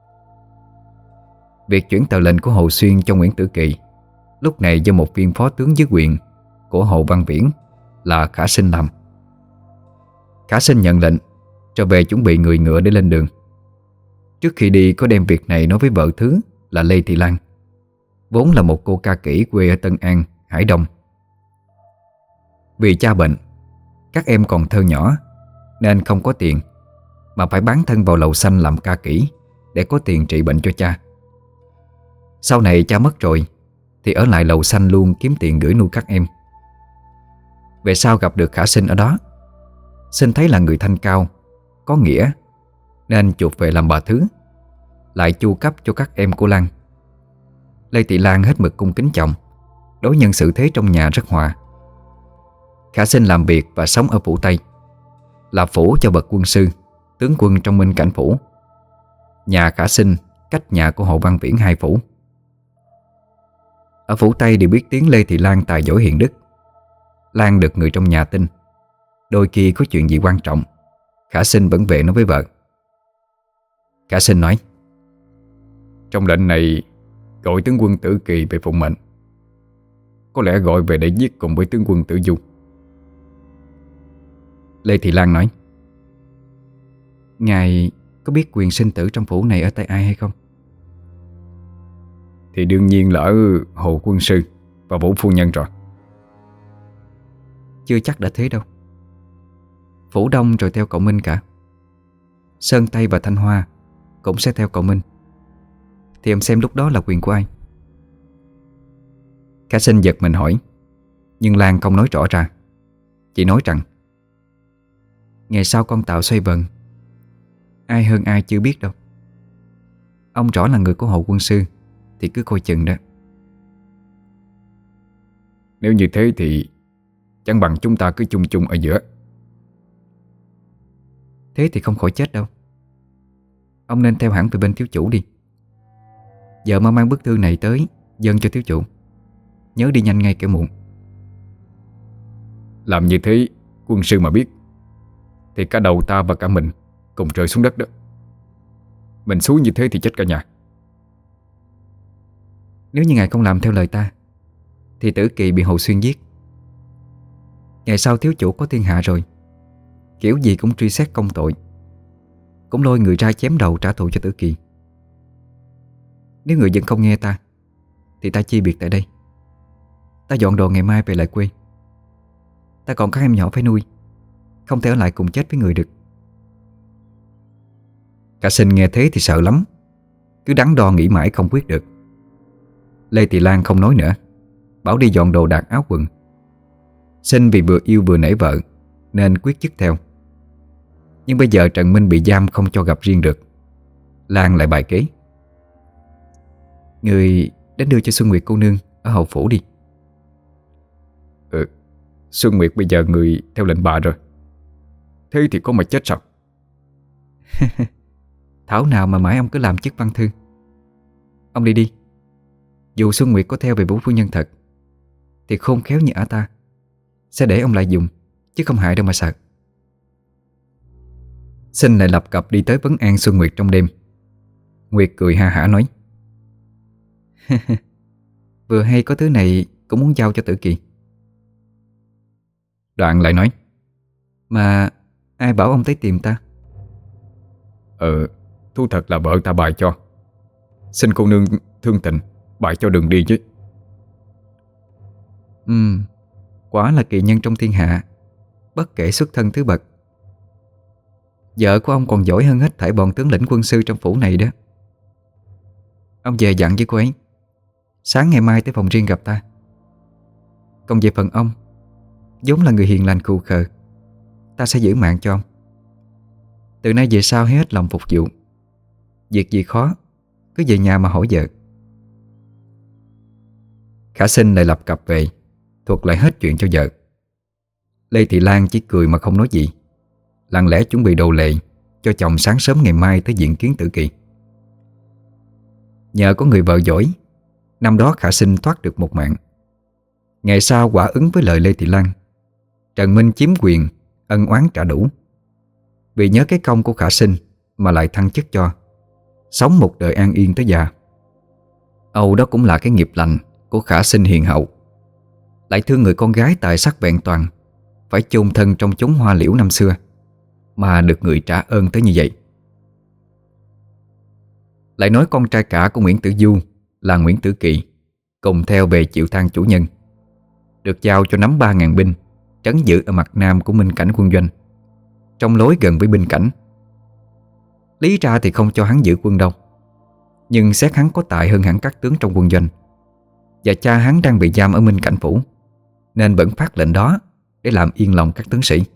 Việc chuyển tờ lệnh của Hồ Xuyên cho Nguyễn Tử Kỳ lúc này do một viên phó tướng dưới quyền của Hồ Văn Viễn là Khả Sinh làm. Khả Sinh nhận lệnh cho về chuẩn bị người ngựa để lên đường. Trước khi đi có đem việc này nói với vợ Thứ là Lê Thị Lan, vốn là một cô ca kỹ quê ở Tân An, Hải Đông. Vì cha bệnh, các em còn thơ nhỏ nên không có tiền, mà phải bán thân vào lầu xanh làm ca kỹ để có tiền trị bệnh cho cha. Sau này cha mất rồi thì ở lại lầu xanh luôn kiếm tiền gửi nuôi các em. Về sau gặp được Khả Sinh ở đó. Sinh thấy là người thanh cao, có nghĩa, nên chuộc về làm bà thứ, lại chu cấp cho các em của Lan. Lê Thị Lan hết mực cung kính chồng, đối nhân xử thế trong nhà rất hòa. Khả Sinh làm việc và sống ở phủ Tây, là phủ cho bậc quân sư, tướng quân trong Minh Cảnh phủ. Nhà Khả Sinh cách nhà của Hồ Văn Viễn 2 phủ. Ở phủ Tây đều biết tiếng Lê Thị Lan tài giỏi hiền đức. Lan được người trong nhà tin. Đôi khi có chuyện gì quan trọng, Khả Sinh vẫn về nói với vợ. Khả Sinh nói: Trong lệnh này gọi tướng quân Tử Kỳ về phụng mệnh. Có lẽ gọi về để giết cùng với tướng quân Tử Du. Lê Thị Lan nói: Ngài có biết quyền sinh tử trong phủ này ở tay ai hay không? Thì đương nhiên là ở Hồ quân sư và Vũ phu nhân rồi. Chưa chắc đã thế đâu. Phủ Đông rồi theo cậu Minh cả. Sơn Tây và Thanh Hoa cũng sẽ theo cậu Minh. Thì em xem lúc đó là quyền của ai? Khả Sinh giật mình hỏi, nhưng Lan không nói rõ ra. Chỉ nói rằng: Ngày sau con tàu xoay vần, ai hơn ai chưa biết đâu. Ông rõ là người của Hồ quân sư thì cứ coi chừng đó. Nếu như thế thì chẳng bằng chúng ta cứ chung chung ở giữa. Thế thì không khỏi chết đâu. Ông nên theo hẳn về bên thiếu chủ đi. Giờ mà mang bức thư này tới dâng cho thiếu chủ. Nhớ đi nhanh ngay kẻo muộn. Làm như thế quân sư mà biết thì cả đầu ta và cả mình cùng rơi xuống đất đó. Mình xuống như thế thì chết cả nhà. Nếu như ngài không làm theo lời ta thì Tử Kỳ bị Hồ Xuyên giết. Ngày sau thiếu chủ có thiên hạ rồi, kiểu gì cũng truy xét công tội, cũng lôi người ra chém đầu trả thù cho Tử Kỳ. Nếu người dân không nghe ta thì ta chia biệt tại đây. Ta dọn đồ ngày mai về lại quê. Ta còn các em nhỏ phải nuôi, không thể ở lại cùng chết với người được. Cả Sinh nghe thế thì sợ lắm, cứ đắn đo nghĩ mãi không quyết được. Lê Thị Lan không nói nữa, bảo đi dọn đồ đạc áo quần. Sinh vì vừa yêu vừa nể vợ nên quyết dứt theo. Nhưng bây giờ Trần Minh bị giam không cho gặp riêng được. Lan lại bài kế: Người đến đưa cho Xuân Nguyệt cô nương ở hậu phủ đi. Xuân Nguyệt bây giờ người theo lệnh bà rồi. Thế thì có mà chết sao? Thảo nào mà mãi ông cứ làm chức văn thư. Ông đi đi. Dù Xuân Nguyệt có theo về Vũ phu nhân thật thì khôn khéo như ả ta sẽ để ông lại dùng, chứ không hại đâu mà sợ. Sinh lại lập cập đi tới vấn an Xuân Nguyệt trong đêm. Nguyệt cười ha hả nói: Vừa hay có thứ này cũng muốn giao cho Tử Kỳ. Đoạn lại nói: Mà ai bảo ông tới tìm ta? Thú thật là vợ ta bài cho. Xin cô nương thương tình bài cho đường đi chứ. Quả là kỳ nhân trong thiên hạ, bất kể xuất thân thứ bậc. Vợ của ông còn giỏi hơn hết thảy bọn tướng lĩnh quân sư trong phủ này đó. Ông về dặn với cô ấy sáng ngày mai tới phòng riêng gặp ta. Còn về phần ông, vốn là người hiền lành khù khờ, ta sẽ giữ mạng cho ông. Từ nay về sau hãy hết lòng phục vụ. Việc gì khó cứ về nhà mà hỏi vợ. Khả Sinh lại lập cập về, thuật lại hết chuyện cho vợ. Lê Thị Lan chỉ cười mà không nói gì, lặng lẽ chuẩn bị đồ lệ cho chồng sáng sớm ngày mai tới diện kiến Tử Kỳ. Nhờ có người vợ giỏi, năm đó Khả Sinh thoát được một mạng. Ngày sau quả ứng với lời Lê Thị Lan, Trần Minh chiếm quyền, ân oán trả đủ. Vì nhớ cái công của Khả Sinh mà lại thăng chức cho, sống một đời an yên tới già. Âu đó cũng là cái nghiệp lành của Khả Sinh hiền hậu. Lại thương người con gái tài sắc vẹn toàn, phải chôn thân trong chốn hoa liễu năm xưa, mà được người trả ơn tới như vậy. Lại nói con trai cả của Nguyễn Tử Du là Nguyễn Tử Kỳ cùng theo về chịu than chủ nhân, được giao cho nắm 3.000 binh trấn giữ ở mặt nam của Minh Cảnh quân doanh, trong lối gần với binh cảnh. Lý ra thì không cho hắn giữ quân đâu, nhưng xét hắn có tài hơn hẳn các tướng trong quân doanh, và cha hắn đang bị giam ở Minh Cảnh phủ, nên vẫn phát lệnh đó để làm yên lòng các tướng sĩ.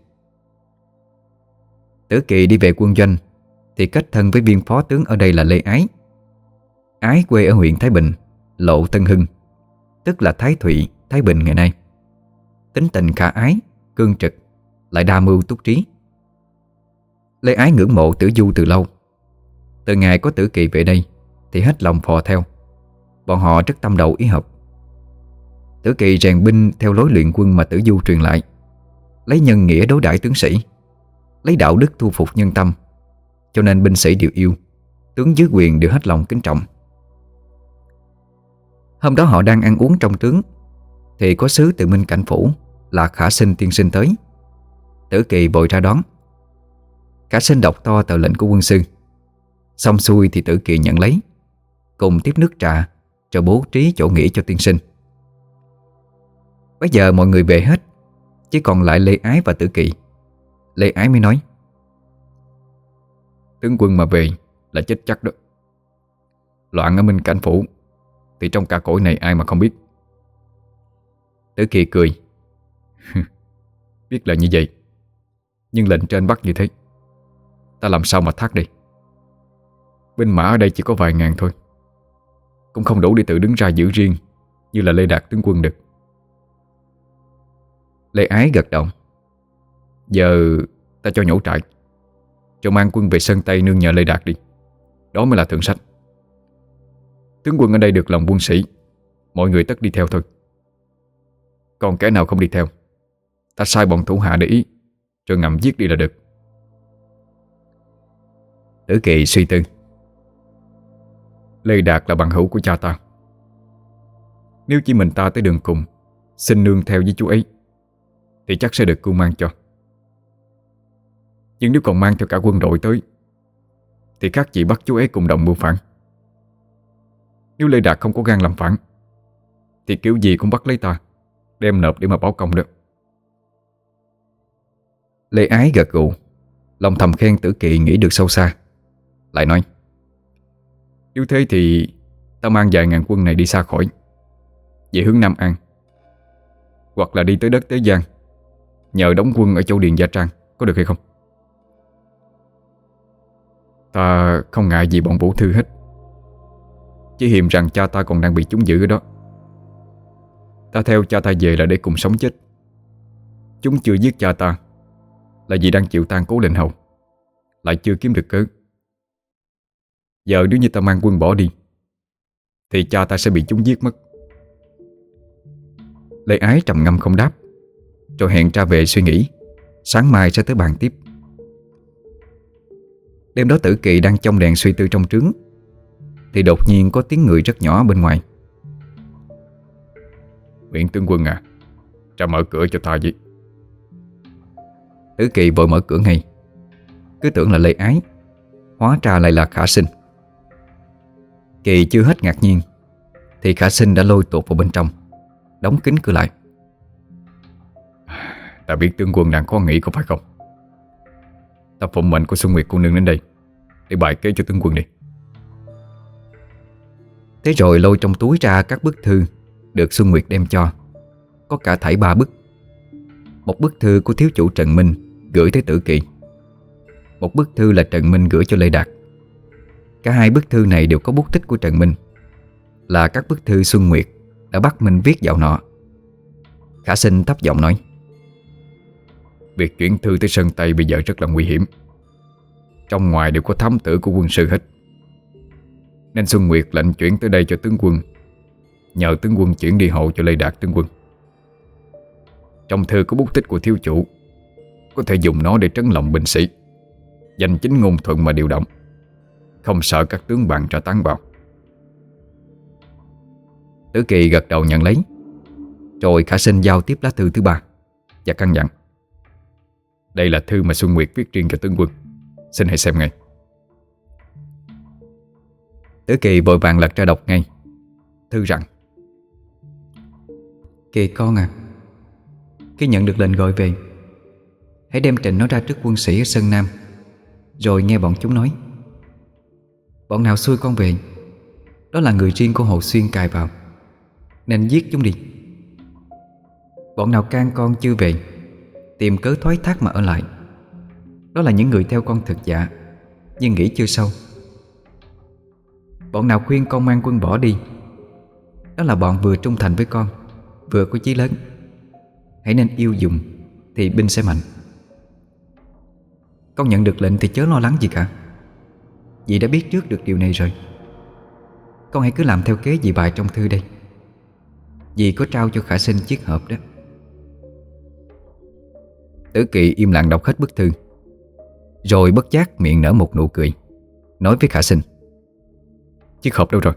Tử Kỳ đi về quân doanh thì kết thân với viên phó tướng ở đây là Lê Ái. Ái quê ở huyện Thái Bình, lộ Tân Hưng, tức là Thái Thụy, Thái Bình ngày nay. Tính tình khả ái, cương trực, lại đa mưu túc trí. Lê Ái ngưỡng mộ Tử Du từ lâu. Từ ngày có Tử Kỳ về đây thì hết lòng phò theo. Bọn họ rất tâm đầu ý hợp. Tử Kỳ rèn binh theo lối luyện quân mà Tử Du truyền lại, lấy nhân nghĩa đối đãi tướng sĩ, lấy đạo đức thu phục nhân tâm, cho nên binh sĩ đều yêu, tướng dưới quyền đều hết lòng kính trọng. Hôm đó họ đang ăn uống trong trướng thì có sứ từ Minh Cảnh phủ là Khả Sinh tiên sinh tới. Tử Kỳ vội ra đón. Khả Sinh đọc to tờ lệnh của quân sư. Xong xuôi thì Tử Kỳ nhận lấy, cùng tiếp nước trà, rồi bố trí chỗ nghỉ cho tiên sinh. Bây giờ mọi người về hết, chỉ còn lại Lê Ái và Tử Kỳ. Lê Ái mới nói: Tướng quân mà về là chết chắc đó. Loạn ở Minh Cảnh phủ thì trong cả cõi này ai mà không biết. Tử Kỳ cười. Biết là như vậy, nhưng lệnh trên bắt như thế, ta làm sao mà thác đi. Binh mã ở đây chỉ có vài ngàn thôi, cũng không đủ để tự đứng ra giữ riêng như là Lê Đạt tướng quân được. Lê Ái gật đầu. Giờ ta cho nhổ trại, cho mang quân về Sơn Tây nương nhờ Lê Đạt đi. Đó mới là thượng sách. Tướng quân ở đây được lòng quân sĩ, mọi người tất đi theo thôi. Còn kẻ nào không đi theo, ta sai bọn thủ hạ để ý, rồi ngầm giết đi là được. Tử Kỳ suy tư. Lê Đạt là bằng hữu của cha ta. Nếu chỉ mình ta tới đường cùng, xin nương theo với chú ấy, thì chắc sẽ được cưu mang cho. Nhưng nếu còn mang theo cả quân đội tới, thì khác gì bắt chú ấy cùng đồng mưu phản. Nếu Lê Đạt không có gan làm phản, thì kiểu gì cũng bắt lấy ta, đem nộp để mà báo công được. Lê Ái gật gù, lòng thầm khen Tử Kỳ nghĩ được sâu xa. Lại nói: Nếu thế thì ta mang vài ngàn quân này đi xa khỏi, về hướng Nam An, hoặc là đi tới đất Tế Giang, nhờ đóng quân ở châu Điền Gia Trang, có được hay không? Ta không ngại gì bọn Vũ Thư hết, chỉ hiềm rằng cha ta còn đang bị chúng giữ ở đó. Ta theo cha ta về là để cùng sống chết. Chúng chưa giết cha ta là vì đang chịu tang cố lệnh hầu, lại chưa kiếm được cớ. Giờ nếu như ta mang quân bỏ đi, thì cha ta sẽ bị chúng giết mất. Lê Ái trầm ngâm không đáp, rồi hẹn ra về suy nghĩ, sáng mai sẽ tới bàn tiếp. Đêm đó Tử Kỳ đang trong đèn suy tư trong trướng, thì đột nhiên có tiếng người rất nhỏ bên ngoài. Nguyễn tướng quân à, ra mở cửa cho ta vậy. Tử Kỳ vội mở cửa ngay, cứ tưởng là Lê Ái, hóa ra lại là Khả Sinh. Kỳ chưa hết ngạc nhiên thì Khả Sinh đã lôi tuột vào bên trong, đóng kín cửa lại. Ta biết tướng quân đang khó nghĩ có phải không? Ta phụng mệnh của Xuân Nguyệt cô nương đến đây để bài kế cho tướng quân đi. Thế rồi lôi trong túi ra các bức thư được Xuân Nguyệt đem cho. Có cả thảy 3 bức. Một bức thư của thiếu chủ Trần Minh gửi tới Tử Kỳ, một bức thư là Trần Minh gửi cho Lê Đạt. Cả hai bức thư này đều có bút tích của Trần Minh, là các bức thư Xuân Nguyệt đã bắt Minh viết dạo nọ. Khả Sinh thấp giọng nói: Việc chuyển thư tới Sơn Tây bây giờ rất là nguy hiểm. Trong ngoài đều có thám tử của quân sư hết, nên Xuân Nguyệt lệnh chuyển tới đây cho tướng quân, nhờ tướng quân chuyển đi hộ cho Lê Đạt tướng quân. Trong thư có bút tích của thiếu chủ, có thể dùng nó để trấn lòng binh sĩ, danh chính ngôn thuận mà điều động, không sợ các tướng bạn tra tán vào. Tử Kỳ gật đầu nhận lấy. Rồi Khả Sinh giao tiếp lá thư thứ 3 và căn dặn: Đây là thư mà Xuân Nguyệt viết riêng cho tướng quân, xin hãy xem ngay. Tử Kỳ vội vàng lật ra đọc ngay. Thư rằng: Kỳ con à, Khi nhận được lệnh gọi về, hãy đem trình nó ra trước quân sĩ ở Sơn Nam, rồi nghe bọn chúng nói: bọn nào xui con về, đó là người riêng của Hồ Xuyên cài vào, nên giết chúng đi. Bọn nào can con chưa về, tìm cớ thoái thác mà ở lại, đó là những người theo con thực dạ, nhưng nghĩ chưa sâu. Bọn nào khuyên con mang quân bỏ đi, đó là bọn vừa trung thành với con, vừa có chí lớn. Hãy nên yêu dùng, thì binh sẽ mạnh. Con nhận được lệnh thì chớ lo lắng gì cả, dì đã biết trước được điều này rồi. Con hãy cứ làm theo kế dì bài trong thư đây. Dì có trao cho Khả Sinh chiếc hộp đó. Tử Kỳ im lặng đọc hết bức thư, rồi bất giác miệng nở một nụ cười, nói với Khả Sinh: chiếc hộp đâu rồi?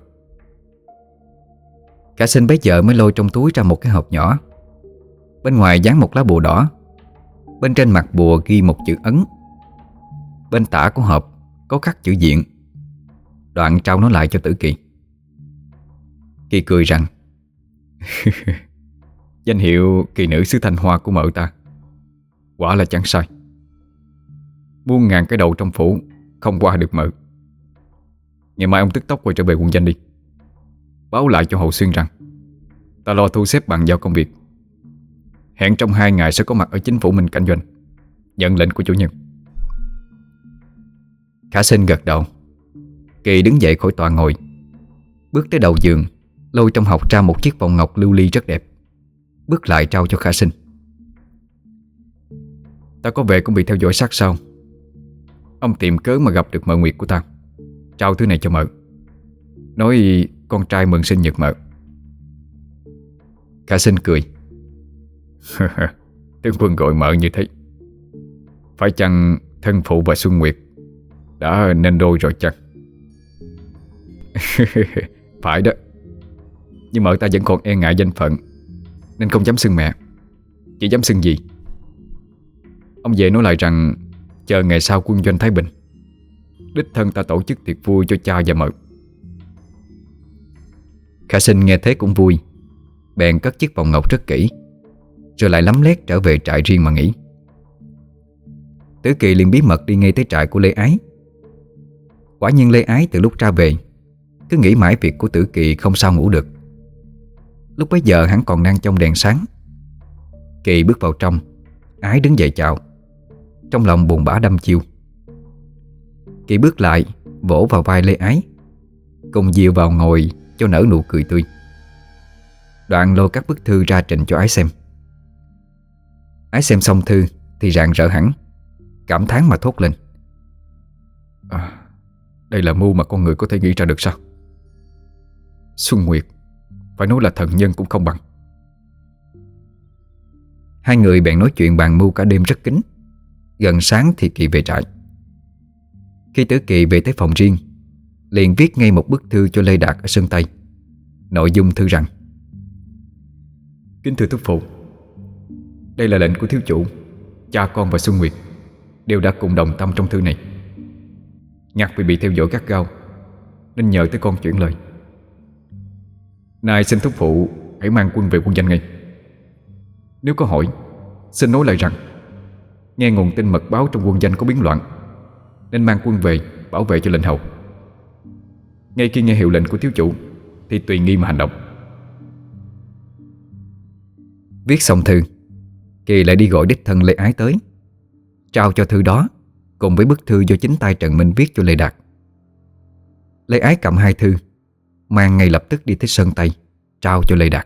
Khả Sinh bấy giờ mới lôi trong túi ra một cái hộp nhỏ. Bên ngoài dán một lá bùa đỏ, bên trên mặt bùa ghi một chữ Ấn. Bên tả của hộp có khắc chữ Diện. Đoạn trao nó lại cho Tử Kỳ. Kỳ cười rằng: danh hiệu kỳ nữ xứ Thanh Hoa của mợ ta quả là chẳng sai. Muôn ngàn cái đầu trong phủ không qua được mợ. Ngày mai ông tức tốc quay trở về quân danh đi, báo lại cho Hồ Xuyên rằng ta lo thu xếp bàn giao công việc. Hẹn trong 2 ngày sẽ có mặt ở chính phủ Minh Cảnh Doanh, nhận lệnh của chủ nhân. Khả Sinh gật đầu. Kỳ đứng dậy khỏi tọa ngồi, bước tới đầu giường, lôi trong hộc ra một chiếc vòng ngọc lưu ly rất đẹp, bước lại trao cho Khả Sinh. Ta có về cũng bị theo dõi sát sao. Ông tìm cớ mà gặp được mợ Nguyệt của ta, trao thứ này cho mợ, nói con trai mừng sinh nhật mợ. Khả Sinh cười. Tướng quân gọi mợ như thế, phải chăng thân phụ và Xuân Nguyệt đã nên đôi rồi chăng? Phải đó, nhưng mợ ta vẫn còn e ngại danh phận, nên không dám xưng mẹ, chỉ dám xưng dì. Ông về nói lại rằng chờ ngày sau quân doanh thái bình, đích thân ta tổ chức tiệc vui cho cha và mợ. Khả Sinh nghe thế cũng vui, bèn cất chiếc vòng ngọc rất kỹ, rồi lại lấm lét trở về trại riêng mà nghỉ. Tử Kỳ liền bí mật đi ngay tới trại của Lê Ái. Quả nhiên Lê Ái từ lúc ra về cứ nghĩ mãi việc của Tử Kỳ không sao ngủ được. Lúc bấy giờ hắn còn đang trong đèn sáng. Kỳ bước vào trong, Ái đứng dậy chào, trong lòng buồn bã đăm chiêu. Kỳ bước lại, vỗ vào vai Lê Ái, cùng dìu vào ngồi cho nở nụ cười tươi. Đoạn lôi các bức thư ra trình cho Ái xem. Ái xem xong thư thì rạng rỡ hẳn, cảm thán mà thốt lên: đây là mưu mà con người có thể nghĩ ra được sao? Xuân Nguyệt phải nói là thần nhân cũng không bằng. Hai người bèn nói chuyện bàn mưu cả đêm rất kín. Gần sáng thì Kỳ về trại. Khi Tử Kỳ về tới phòng riêng, liền viết ngay một bức thư cho Lê Đạt ở Sơn Tây. Nội dung thư rằng: kính thưa thúc phụ, đây là lệnh của thiếu chủ. Cha con và Xuân Nguyệt đều đã cùng đồng tâm trong thư này. Nhạc vì bị theo dõi gắt gao nên nhờ tới con chuyển lời. Nay xin thúc phụ hãy mang quân về quân danh ngay. Nếu có hỏi, xin nói lại rằng nghe nguồn tin mật báo trong quân danh có biến loạn, nên mang quân về bảo vệ cho lệnh hầu. Ngay khi nghe hiệu lệnh của thiếu chủ thì tùy nghi mà hành động. Viết xong thư, Kỳ lại đi gọi đích thân Lê Ái tới, trao cho thư đó cùng với bức thư do chính tay Trần Minh viết cho Lê Đạt. Lê Ái cầm hai thư, mang ngay lập tức đi tới Sơn Tây, trao cho Lê Đạt.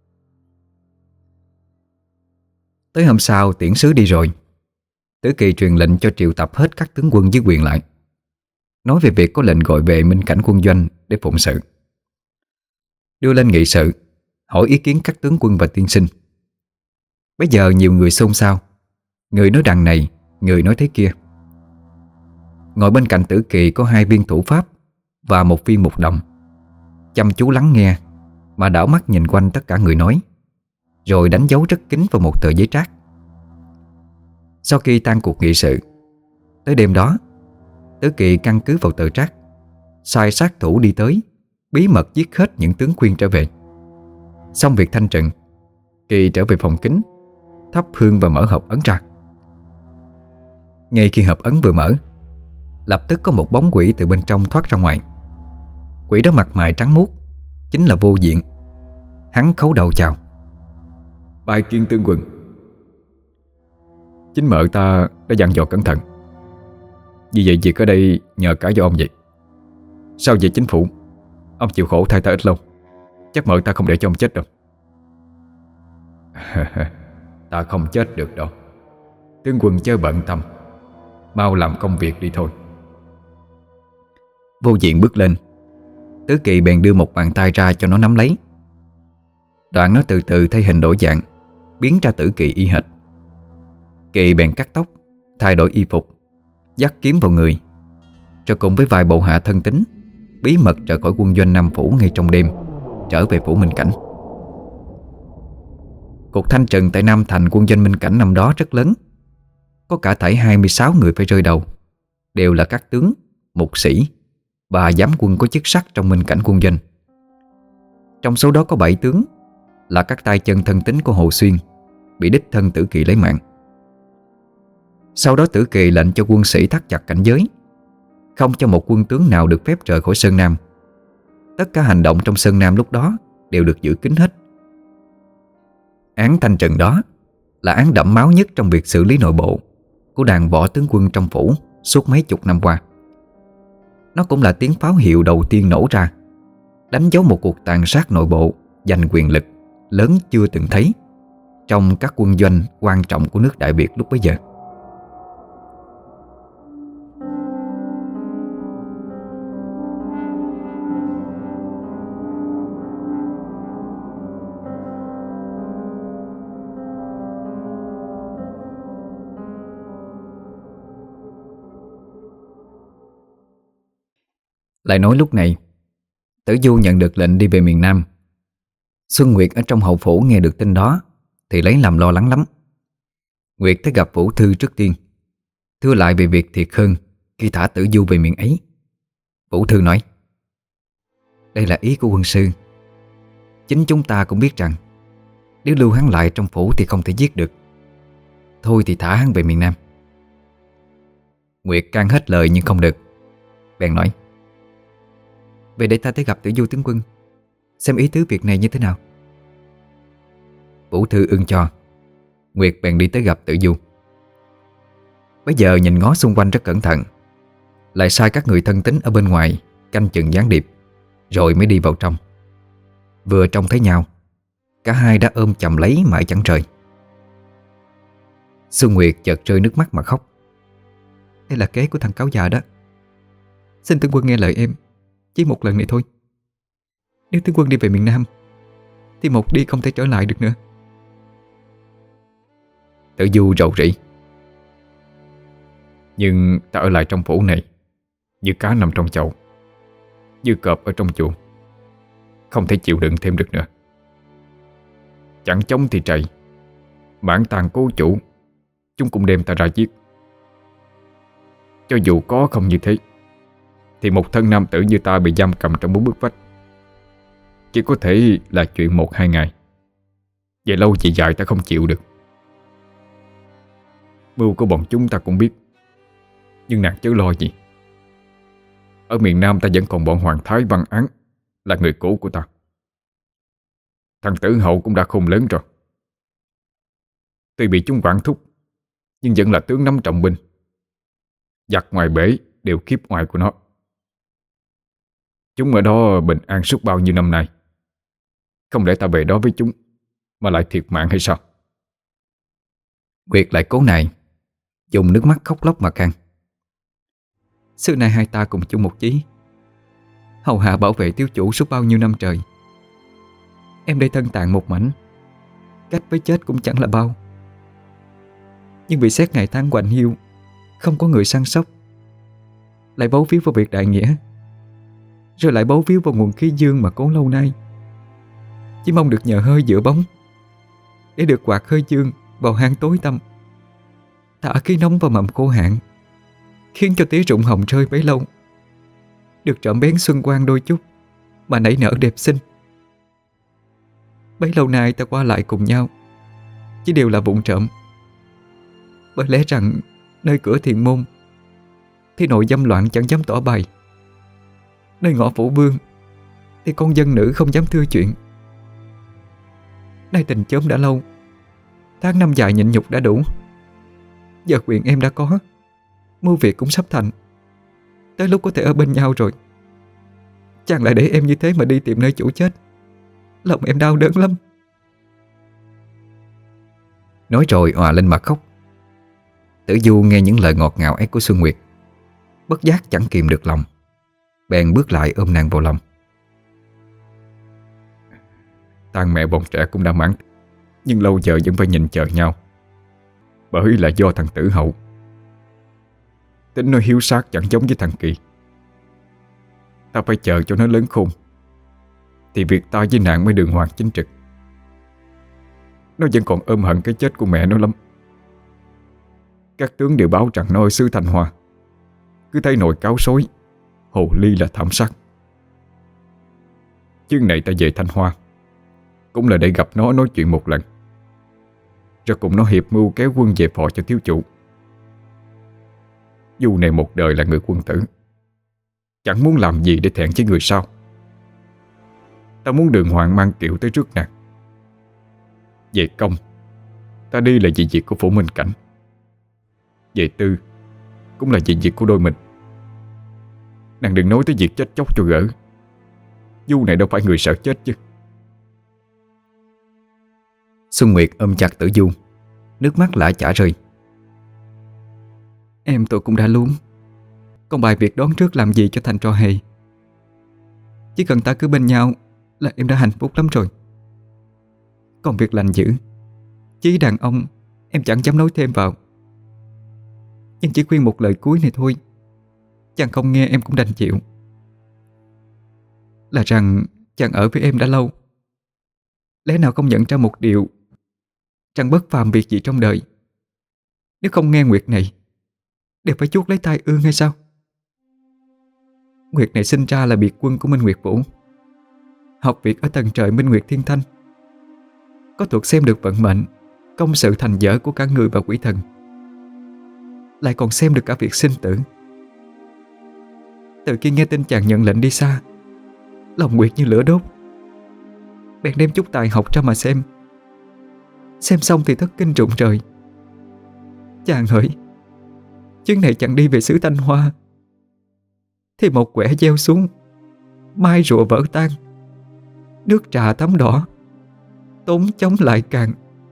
Tới hôm sau tiễn sứ đi rồi, Tử Kỳ truyền lệnh cho triệu tập hết các tướng quân dưới quyền lại, nói về việc có lệnh gọi về Minh Cảnh quân doanh để phụng sự. Đưa lên nghị sự, hỏi ý kiến các tướng quân và tiên sinh. Bây giờ nhiều người xôn xao, người nói đằng này, người nói thế kia. Ngồi bên cạnh Tử Kỳ có 2 viên thủ pháp và 1 viên mục đồng, chăm chú lắng nghe mà đảo mắt nhìn quanh tất cả người nói, rồi đánh dấu rất kín vào một tờ giấy trác. Sau khi tan cuộc nghị sự, tới đêm đó, Tử Kỳ căn cứ vào tờ trác, sai sát thủ đi tới, bí mật giết hết những tướng khuyên trở về. Xong việc thanh trừng, Kỳ trở về phòng kính, thắp hương và mở hộp ấn ra. Ngay khi hộp ấn vừa mở, lập tức có một bóng quỷ từ bên trong thoát ra ngoài. Quỷ đó mặt mày trắng muốt, chính là Vô Diện. Hắn khấu đầu chào: Bái kiến tướng quân. Chính mợ ta đã dặn dò cẩn thận, vì vậy việc ở đây nhờ cả do ông vậy. Sao về chính phủ, ông chịu khổ thay ta ít lâu, chắc mợ ta không để cho ông chết đâu. Ta không chết được đâu. Tướng quân chớ bận tâm, mau làm công việc đi thôi. Vô Diện bước lên. Tứ Kỳ bèn đưa một bàn tay ra cho nó nắm lấy. Đoạn nó từ từ thay hình đổi dạng, biến ra Tử Kỳ y hệt. Kỳ bèn cắt tóc, thay đổi y phục, dắt kiếm vào người, rồi cùng với vài bộ hạ thân tín bí mật rời khỏi quân doanh Nam Phủ ngay trong đêm, trở về phủ Minh Cảnh. Cuộc thanh trừng tại Nam Thành quân doanh Minh Cảnh năm đó rất lớn. Có cả thảy 26 người phải rơi đầu, đều là các tướng, mục sĩ và giám quân có chức sắc trong Minh Cảnh quân doanh. Trong số đó có 7 tướng là các tay chân thân tín của Hồ Xuyên, bị đích thân Tử Kỳ lấy mạng. Sau đó Tử Kỳ lệnh cho quân sĩ thắt chặt cảnh giới, không cho một quân tướng nào được phép rời khỏi Sơn Nam. Tất cả hành động trong Sơn Nam lúc đó đều được giữ kín hết. Án thanh trừng đó là án đẫm máu nhất trong việc xử lý nội bộ của đàn võ tướng quân trong phủ suốt mấy chục năm qua. Nó cũng là tiếng pháo hiệu đầu tiên nổ ra, đánh dấu một cuộc tàn sát nội bộ giành quyền lực lớn chưa từng thấy trong các quân doanh quan trọng của nước Đại Việt lúc bấy giờ. Lại nói lúc này, Tử Du nhận được lệnh đi về miền Nam. Xuân Nguyệt ở trong hậu phủ nghe được tin đó thì lấy làm lo lắng lắm. Nguyệt tới gặp Vũ Thư trước tiên, thưa lại về việc thiệt hơn khi thả Tử Du về miền ấy. Vũ Thư nói: đây là ý của quân sư. Chính chúng ta cũng biết rằng nếu lưu hắn lại trong phủ thì không thể giết được. Thôi thì thả hắn về miền Nam. Nguyệt can hết lời nhưng không được, bèn nói: vậy để ta tới gặp Tử Du tướng quân, xem ý tứ việc này như thế nào. Vũ Thư ưng cho. Nguyệt bèn đi tới gặp Tử Du. Bây giờ nhìn ngó xung quanh rất cẩn thận, lại sai các người thân tín ở bên ngoài canh chừng gián điệp, rồi mới đi vào trong. Vừa trông thấy nhau, cả hai đã ôm chầm lấy mãi chẳng rời. Xuân Nguyệt chợt rơi nước mắt mà khóc. Đây là kế của thằng cáo già đó. Xin tướng quân nghe lời em, chỉ một lần này thôi. Nếu tướng quân đi về miền Nam thì một đi không thể trở lại được nữa. Tử Du rầu rĩ: nhưng ta ở lại trong phủ này như cá nằm trong chậu, như cọp ở trong chuồng, không thể chịu đựng thêm được nữa. Chẳng chống thì trầy, mãn tàn cố chủ, chúng cũng đem ta ra giết. Cho dù có không như thế thì một thân nam tử như ta bị giam cầm trong 4 bức vách chỉ có thể là chuyện 1-2 ngày. Về lâu về dài ta không chịu được. Mưu của bọn chúng ta cũng biết, nhưng nàng chớ lo gì. Ở miền Nam ta vẫn còn bọn Hoàng Thái Văn Án là người cũ của ta. Thằng Tử Hậu cũng đã khôn lớn rồi. Tuy bị chúng quản thúc, nhưng vẫn là tướng nắm trọng binh. Giặc ngoài bể đều khiếp ngoại của nó. Chúng ở đó bình an suốt bao nhiêu năm nay, không lẽ ta về đó với chúng mà lại thiệt mạng hay sao? Nguyệt lại cố nài, dùng nước mắt khóc lóc mà can: xưa nay hai ta cùng chung một chí, hầu hạ bảo vệ thiếu chủ suốt bao nhiêu năm trời. Em đây thân tàn một mảnh, cách với chết cũng chẳng là bao. Nhưng vì xét ngày tháng quạnh hiu, không có người săn sóc, lại bấu víu vào việc đại nghĩa, rồi lại bấu víu vào nguồn khí dương mà cố lâu nay. Chỉ mong được nhờ hơi giữa bóng, để được quạt hơi dương vào hang tối tăm, thả khí nóng vào mầm khô hạn, khiến cho tía rụng hồng rơi bấy lâu, được trộm bén xuân quang đôi chút mà nảy nở đẹp xinh. Bấy lâu nay ta qua lại cùng nhau, chỉ đều là vụng trộm. Bởi lẽ rằng nơi cửa thiền môn thì nội dâm loạn chẳng dám tỏ bày, nơi ngõ phủ vương thì con dân nữ không dám thưa chuyện. Nay tình chớm đã lâu, tháng năm dài nhịn nhục đã đủ. Giờ quyền em đã có, mưu việc cũng sắp thành, tới lúc có thể ở bên nhau rồi. Chàng lại để em như thế mà đi tìm nơi chủ chết, lòng em đau đớn lắm. Nói rồi òa lên mà khóc. Tử Du nghe những lời ngọt ngào ấy của Xuân Nguyệt, bất giác chẳng kìm được lòng, bèn bước lại ôm nàng vào lòng. Tang mẹ bọn trẻ cũng đã mãn, nhưng lâu giờ vẫn phải nhìn chờ nhau. Bởi là do thằng Tử Hậu tính nó hiếu sát chẳng giống với thằng Kỳ. Ta phải chờ cho nó lớn khôn thì việc ta với nàng mới đường hoàng chính trực. Nó vẫn còn ôm hận cái chết của mẹ nó lắm. Các tướng đều báo rằng nó ở xứ Thanh Hoa, cứ thấy nồi cáo sói, hồ ly là thảm sát. Chuyến này ta về Thanh Hoa cũng là để gặp nó nói chuyện một lần, rồi cùng nó hiệp mưu kéo quân về phò cho thiếu chủ. Du này một đời là người quân tử, chẳng muốn làm gì để thẹn với người sau. Ta muốn đường hoàng mang kiệu tới trước nàng. Về công, ta đi là vì việc của Phủ Minh Cảnh. Về tư, cũng là vì việc của đôi mình. Nàng đừng nói tới việc chết chóc cho gỡ. Du này đâu phải người sợ chết chứ. Xuân Nguyệt ôm chặt Tử Du, nước mắt lã chả rơi. Em tôi cũng đã luống, còn bài việc đón trước làm gì cho thành trò hề. Chỉ cần ta cứ bên nhau là em đã hạnh phúc lắm rồi. Còn việc lành dữ, chí đàn ông em chẳng dám nói thêm vào. Nhưng chỉ khuyên một lời cuối này thôi, chàng không nghe em cũng đành chịu. Là rằng chàng ở với em đã lâu, lẽ nào không nhận ra một điều, rằng bất phàm việc gì trong đời, nếu không nghe Nguyệt này đều phải chuốc lấy tai ương hay sao? Nguyệt này sinh ra là biệt quân của Minh Nguyệt Vũ, học việc ở tầng trời Minh Nguyệt Thiên Thanh, có thuộc xem được vận mệnh, công sự thành dở của cả người và quỷ thần, lại còn xem được cả việc sinh tử. Từ khi nghe tin chàng nhận lệnh đi xa, lòng Nguyệt như lửa đốt, bèn đem chút tài học ra mà xem. Xem xong thì thất kinh rụng rời. Chàng hỡi, chuyến này chàng đi về xứ Thanh Hoa thì một quẻ gieo xuống, mai rùa vỡ tan, nước trà thấm đỏ, tốn chống lại càng.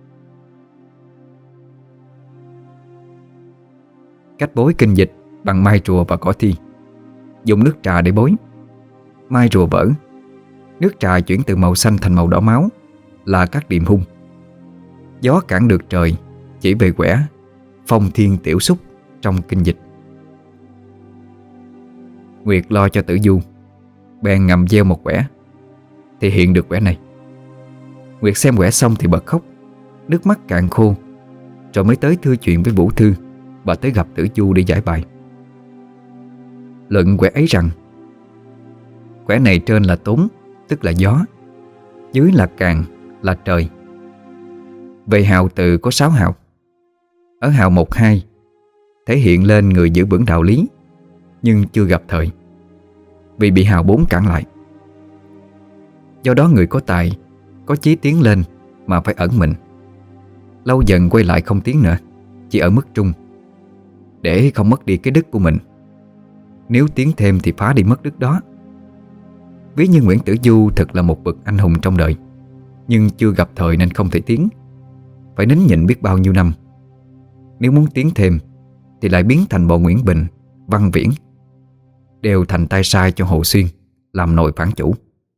Cách bối kinh dịch bằng mai rùa và cỏ thi. Dùng nước trà để bối. Mai rùa vỡ, nước trà chuyển từ màu xanh thành màu đỏ máu là các điềm hung. Gió cản được trời, chỉ về quẻ, phong thiên tiểu xúc trong kinh dịch. Nguyệt lo cho Tử Du, bèn ngầm gieo một quẻ thì hiện được quẻ này. Nguyệt xem quẻ xong thì bật khóc, nước mắt cạn khô, rồi mới tới thưa chuyện với Vũ Thư và tới gặp Tử Du để giải bài. Luận quẻ ấy rằng quẻ này trên là tốn, tức là gió, dưới là càn, là trời. Về hào từ có 6 hào. Ở hào 1, 2 thể hiện lên người giữ vững đạo lý, nhưng chưa gặp thời, vì bị hào 4 cản lại. Do đó người có tài, có chí tiến lên mà phải ẩn mình, lâu dần quay lại không tiến nữa, chỉ ở mức trung, để không mất đi cái đức của mình. Nếu tiến thêm thì phá đi mất đức đó. Ví như Nguyễn Tử Du thật là một bậc anh hùng trong đời, nhưng chưa gặp thời nên không thể tiến, phải nín nhịn biết bao nhiêu năm. Nếu muốn tiến thêm thì lại biến thành bọn Nguyễn Bình, Văn Viễn, đều thành tay sai cho Hồ Xuyên, làm nội phản chủ.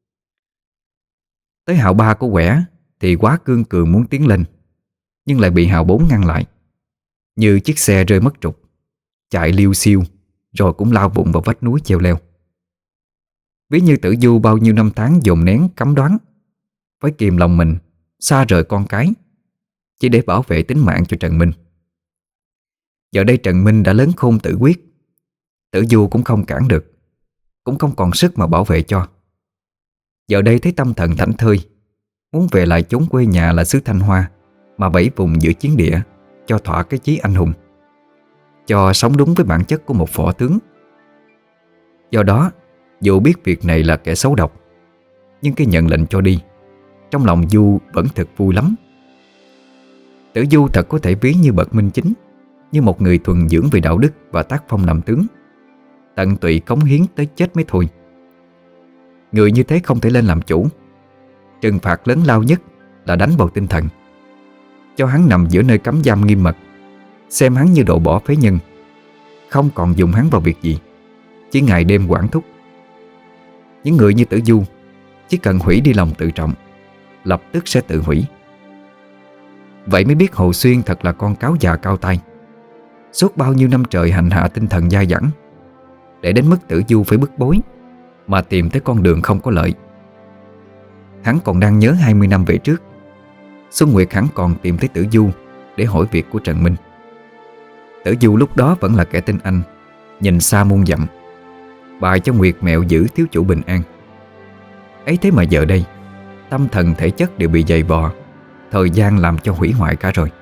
Tới hào 3 của quẻ thì quá cương cường muốn tiến lên, nhưng lại bị hào 4 ngăn lại, như chiếc xe rơi mất trục, chạy liêu xiêu rồi cũng lao vụng vào vách núi treo leo. Ví như Tử Du bao nhiêu năm tháng dồn nén cấm đoán, phải kìm lòng mình xa rời con cái, chỉ để bảo vệ tính mạng cho Trần Minh. Giờ đây Trần Minh đã lớn khôn tự quyết, Tử Du cũng không cản được, cũng không còn sức mà bảo vệ cho. Giờ đây thấy tâm thần thảnh thơi, muốn về lại chốn quê nhà là xứ Thanh Hoa, mà bẫy vùng giữa chiến địa cho thỏa cái chí anh hùng, cho sống đúng với bản chất của một võ tướng. Do đó, dù biết việc này là kẻ xấu độc, nhưng cái nhận lệnh cho đi, trong lòng Du vẫn thật vui lắm. Tử Du thật có thể ví như bậc minh chính, như một người thuần dưỡng về đạo đức và tác phong làm tướng, tận tụy cống hiến tới chết mới thôi. Người như thế không thể lên làm chủ. Trừng phạt lớn lao nhất là đánh vào tinh thần, cho hắn nằm giữa nơi cấm giam nghiêm mật, xem hắn như đồ bỏ phế nhân, không còn dùng hắn vào việc gì, chỉ ngày đêm quản thúc. Những người như Tử Du chỉ cần hủy đi lòng tự trọng, lập tức sẽ tự hủy. Vậy mới biết Hồ Xuyên thật là con cáo già cao tay, suốt bao nhiêu năm trời hành hạ tinh thần dai dẳng, để đến mức Tử Du phải bức bối mà tìm tới con đường không có lợi. Hắn còn đang nhớ 20 năm về trước, Xuân Nguyệt hắn còn tìm tới Tử Du để hỏi việc của Trần Minh. Tử Du lúc đó vẫn là kẻ tinh anh, nhìn xa muôn dặm, bài cho Nguyệt mẹo giữ thiếu chủ bình an. Ấy thế mà giờ đây, tâm thần thể chất đều bị dày vò, thời gian làm cho hủy hoại cả rồi.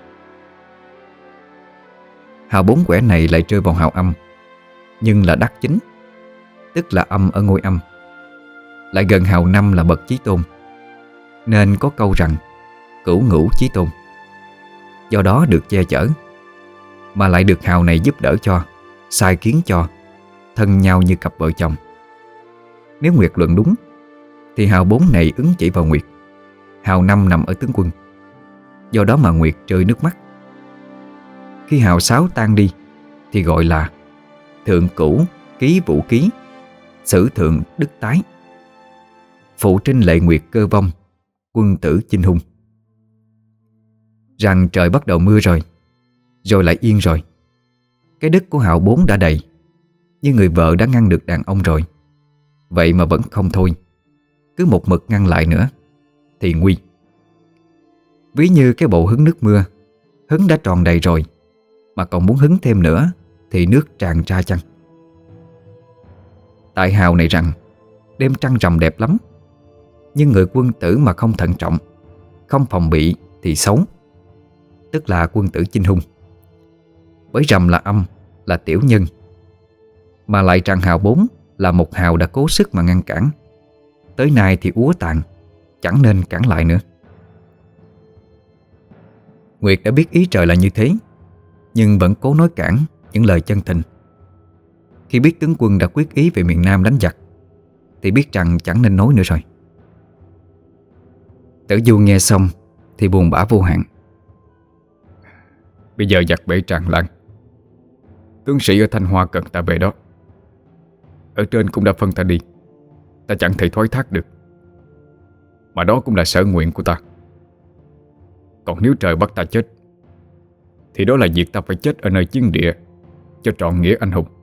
Hào bốn quẻ này lại rơi vào hào âm, nhưng là đắc chính, tức là âm ở ngôi âm, lại gần hào năm là bậc chí tôn, nên có câu rằng cửu ngũ chí tôn. Do đó được che chở, mà lại được hào này giúp đỡ cho, sai khiến cho, thân nhau như cặp vợ chồng. Nếu Nguyệt luận đúng thì hào 4 này ứng chỉ vào Nguyệt, hào 5 nằm ở tướng quân. Do đó mà Nguyệt rơi nước mắt. Khi hào 6 tan đi thì gọi là thượng cửu ký vũ ký, sử thượng đức tái, phụ trinh lệ Nguyệt cơ vong, quân tử chinh hung. Rằng trời bắt đầu mưa rồi lại yên rồi. Cái đức của hào 4 đã đầy, như người vợ đã ngăn được đàn ông rồi, vậy mà vẫn không thôi, cứ một mực ngăn lại nữa thì nguy. Ví như cái bộ hứng nước mưa, hứng đã tròn đầy rồi mà còn muốn hứng thêm nữa thì nước tràn ra chăng. Tại hào này rằng đêm trăng rằm đẹp lắm, nhưng người quân tử mà không thận trọng, không phòng bị thì xấu, tức là quân tử chinh hung. Bởi rằm là âm, là tiểu nhân, mà lại rằng hào 4 là một hào đã cố sức mà ngăn cản, tới nay thì úa tàn, chẳng nên cản lại nữa. Nguyệt đã biết ý trời là như thế, nhưng vẫn cố nói cản những lời chân tình. Khi biết tướng quân đã quyết ý về miền Nam đánh giặc thì biết rằng chẳng nên nói nữa rồi. Tử Du nghe xong thì buồn bã vô hạn. Bây giờ giặc bể tràn lan, tướng sĩ ở Thanh Hoa cần ta về đó. Ở trên cũng đã phân ta đi, ta chẳng thể thoái thác được, mà đó cũng là sở nguyện của ta. Còn nếu trời bắt ta chết thì đó là việc ta phải chết ở nơi chiến địa cho trọn nghĩa anh hùng.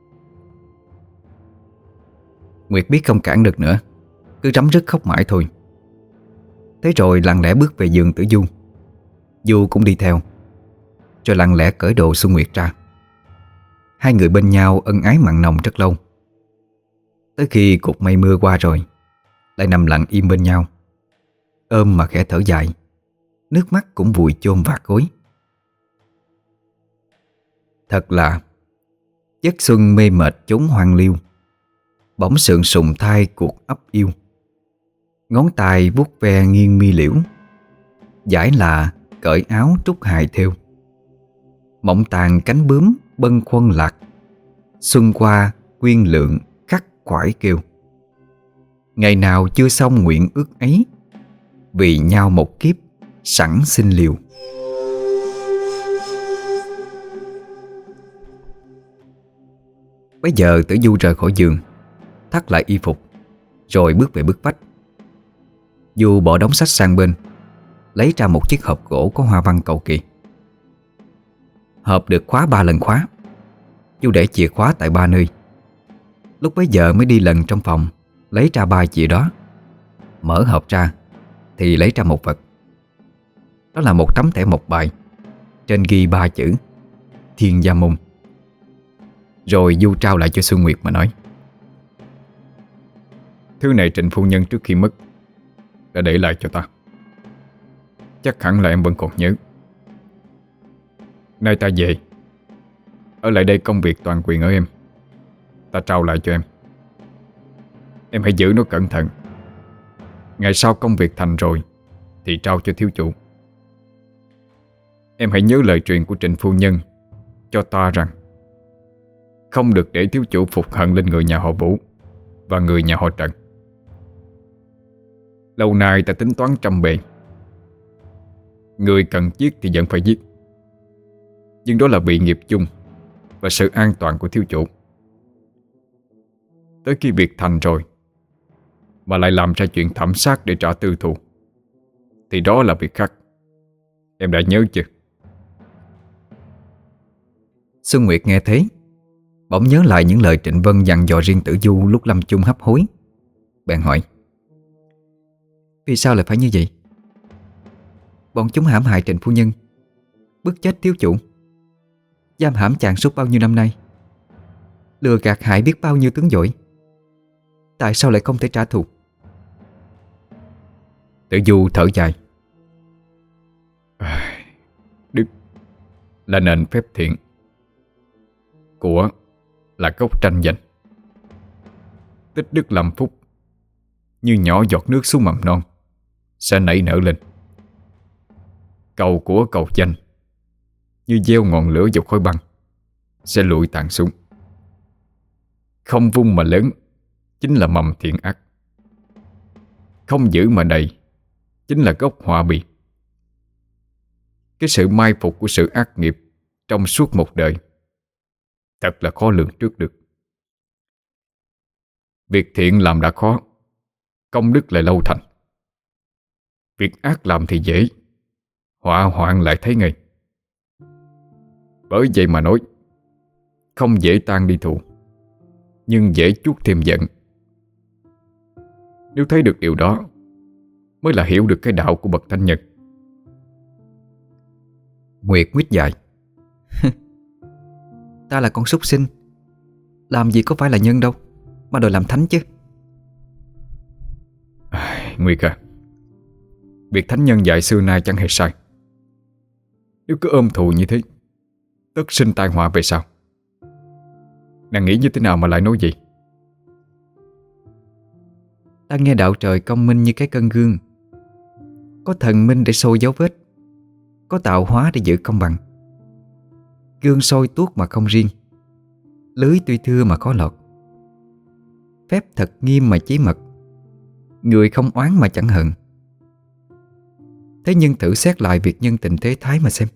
Nguyệt biết không cản được nữa, cứ rắm rứt khóc mãi thôi. Thế rồi lặng lẽ bước về giường Tử Du. Du cũng đi theo, rồi lặng lẽ cởi đồ Xuân Nguyệt ra. Hai người bên nhau ân ái mặn nồng rất lâu. Tới khi cục mây mưa qua rồi, lại nằm lặng im bên nhau, ôm mà khẽ thở dài, nước mắt cũng vùi chôn vạt gối. Thật là giấc xuân mê mệt chốn hoang liêu, bỗng sượng sùng thai cuộc ấp yêu. Ngón tay vuốt ve nghiêng mi liễu, giải là cởi áo trúc hài thêu. Mộng tàn cánh bướm bâng khuâng lạc, xuân qua quyên lượng khắc khoải kêu. Ngày nào chưa xong nguyện ước ấy, vì nhau một kiếp sẵn xin liều. Bây giờ Tử Du rời khỏi giường, thắt lại y phục, rồi bước về bức vách. Du bỏ đống sách sang bên, lấy ra một chiếc hộp gỗ có hoa văn cầu kỳ. Hộp được khóa 3 lần khóa. Du để chìa khóa tại 3 nơi. Lúc bấy giờ mới đi lần trong phòng, lấy ra 3 chìa đó. Mở hộp ra thì lấy ra một vật. Đó là một tấm thẻ mộc bài, trên ghi 3 chữ Thiên Gia Môn. Rồi Du trao lại cho Xuân Nguyệt mà nói: Thứ này Trịnh phu nhân trước khi mất đã để lại cho ta. Chắc hẳn là em vẫn còn nhớ. Nay ta về, ở lại đây công việc toàn quyền ở em. Ta trao lại cho em. Em hãy giữ nó cẩn thận. Ngày sau công việc thành rồi thì trao cho thiếu chủ. Em hãy nhớ lời truyền của Trịnh phu nhân cho ta rằng không được để thiếu chủ phục hận lên người nhà họ Vũ và người nhà họ Trần. Lâu nay ta tính toán trăm bề. Người cần giết thì vẫn phải giết, nhưng đó là bị nghiệp chung và sự an toàn của thiếu chủ. Tới khi việc thành rồi mà lại làm ra chuyện thảm sát để trả tư thù thì đó là việc khác. Em đã nhớ chưa? Xuân Nguyệt nghe thế, bỗng nhớ lại những lời Trịnh Vân dặn dò riêng Tử Du lúc lâm chung hấp hối. Bèn hỏi: Vì sao lại phải như vậy? Bọn chúng hãm hại Trịnh phu nhân, bức chết thiếu chủ, giam hãm chàng suốt bao nhiêu năm nay, lừa gạt hại biết bao nhiêu tướng giỏi. Tại sao lại không thể trả thù? Tử Du thở dài: Đức là nền phép thiện, của là gốc tranh giành. Tích đức làm phúc, như nhỏ giọt nước xuống mầm non, sẽ nảy nở lên. Cầu của cầu danh, như gieo ngọn lửa vào khói băng, sẽ lụi tàn xuống. Không vung mà lớn chính là mầm thiện ác. Không giữ mà đầy chính là gốc họa bì. Cái sự mai phục của sự ác nghiệp trong suốt một đời thật là khó lường trước được. Việc thiện làm đã khó, công đức lại lâu thành. Việc ác làm thì dễ, họa hoạn lại thấy ngay. Bởi vậy mà nói, không dễ tan đi thù, nhưng dễ chuốc thêm giận. Nếu thấy được điều đó mới là hiểu được cái đạo của bậc thánh nhân. Nguyệt nguyết dài: Ta là con súc sinh, làm gì có phải là nhân đâu mà đòi làm thánh chứ. Nguyệt à, việc thánh nhân dạy xưa nay chẳng hề sai. Nếu cứ ôm thù như thế, tất sinh tai họa về sau. Nàng nghĩ như thế nào mà lại nói gì? Ta nghe đạo trời công minh như cái cân gương, có thần minh để soi dấu vết, có tạo hóa để giữ công bằng. Gương soi tuốt mà không riêng, lưới tuy thưa mà khó lọt. Phép thật nghiêm mà chí mật, người không oán mà chẳng hận. Thế nhưng thử xét lại việc nhân tình thế thái mà xem.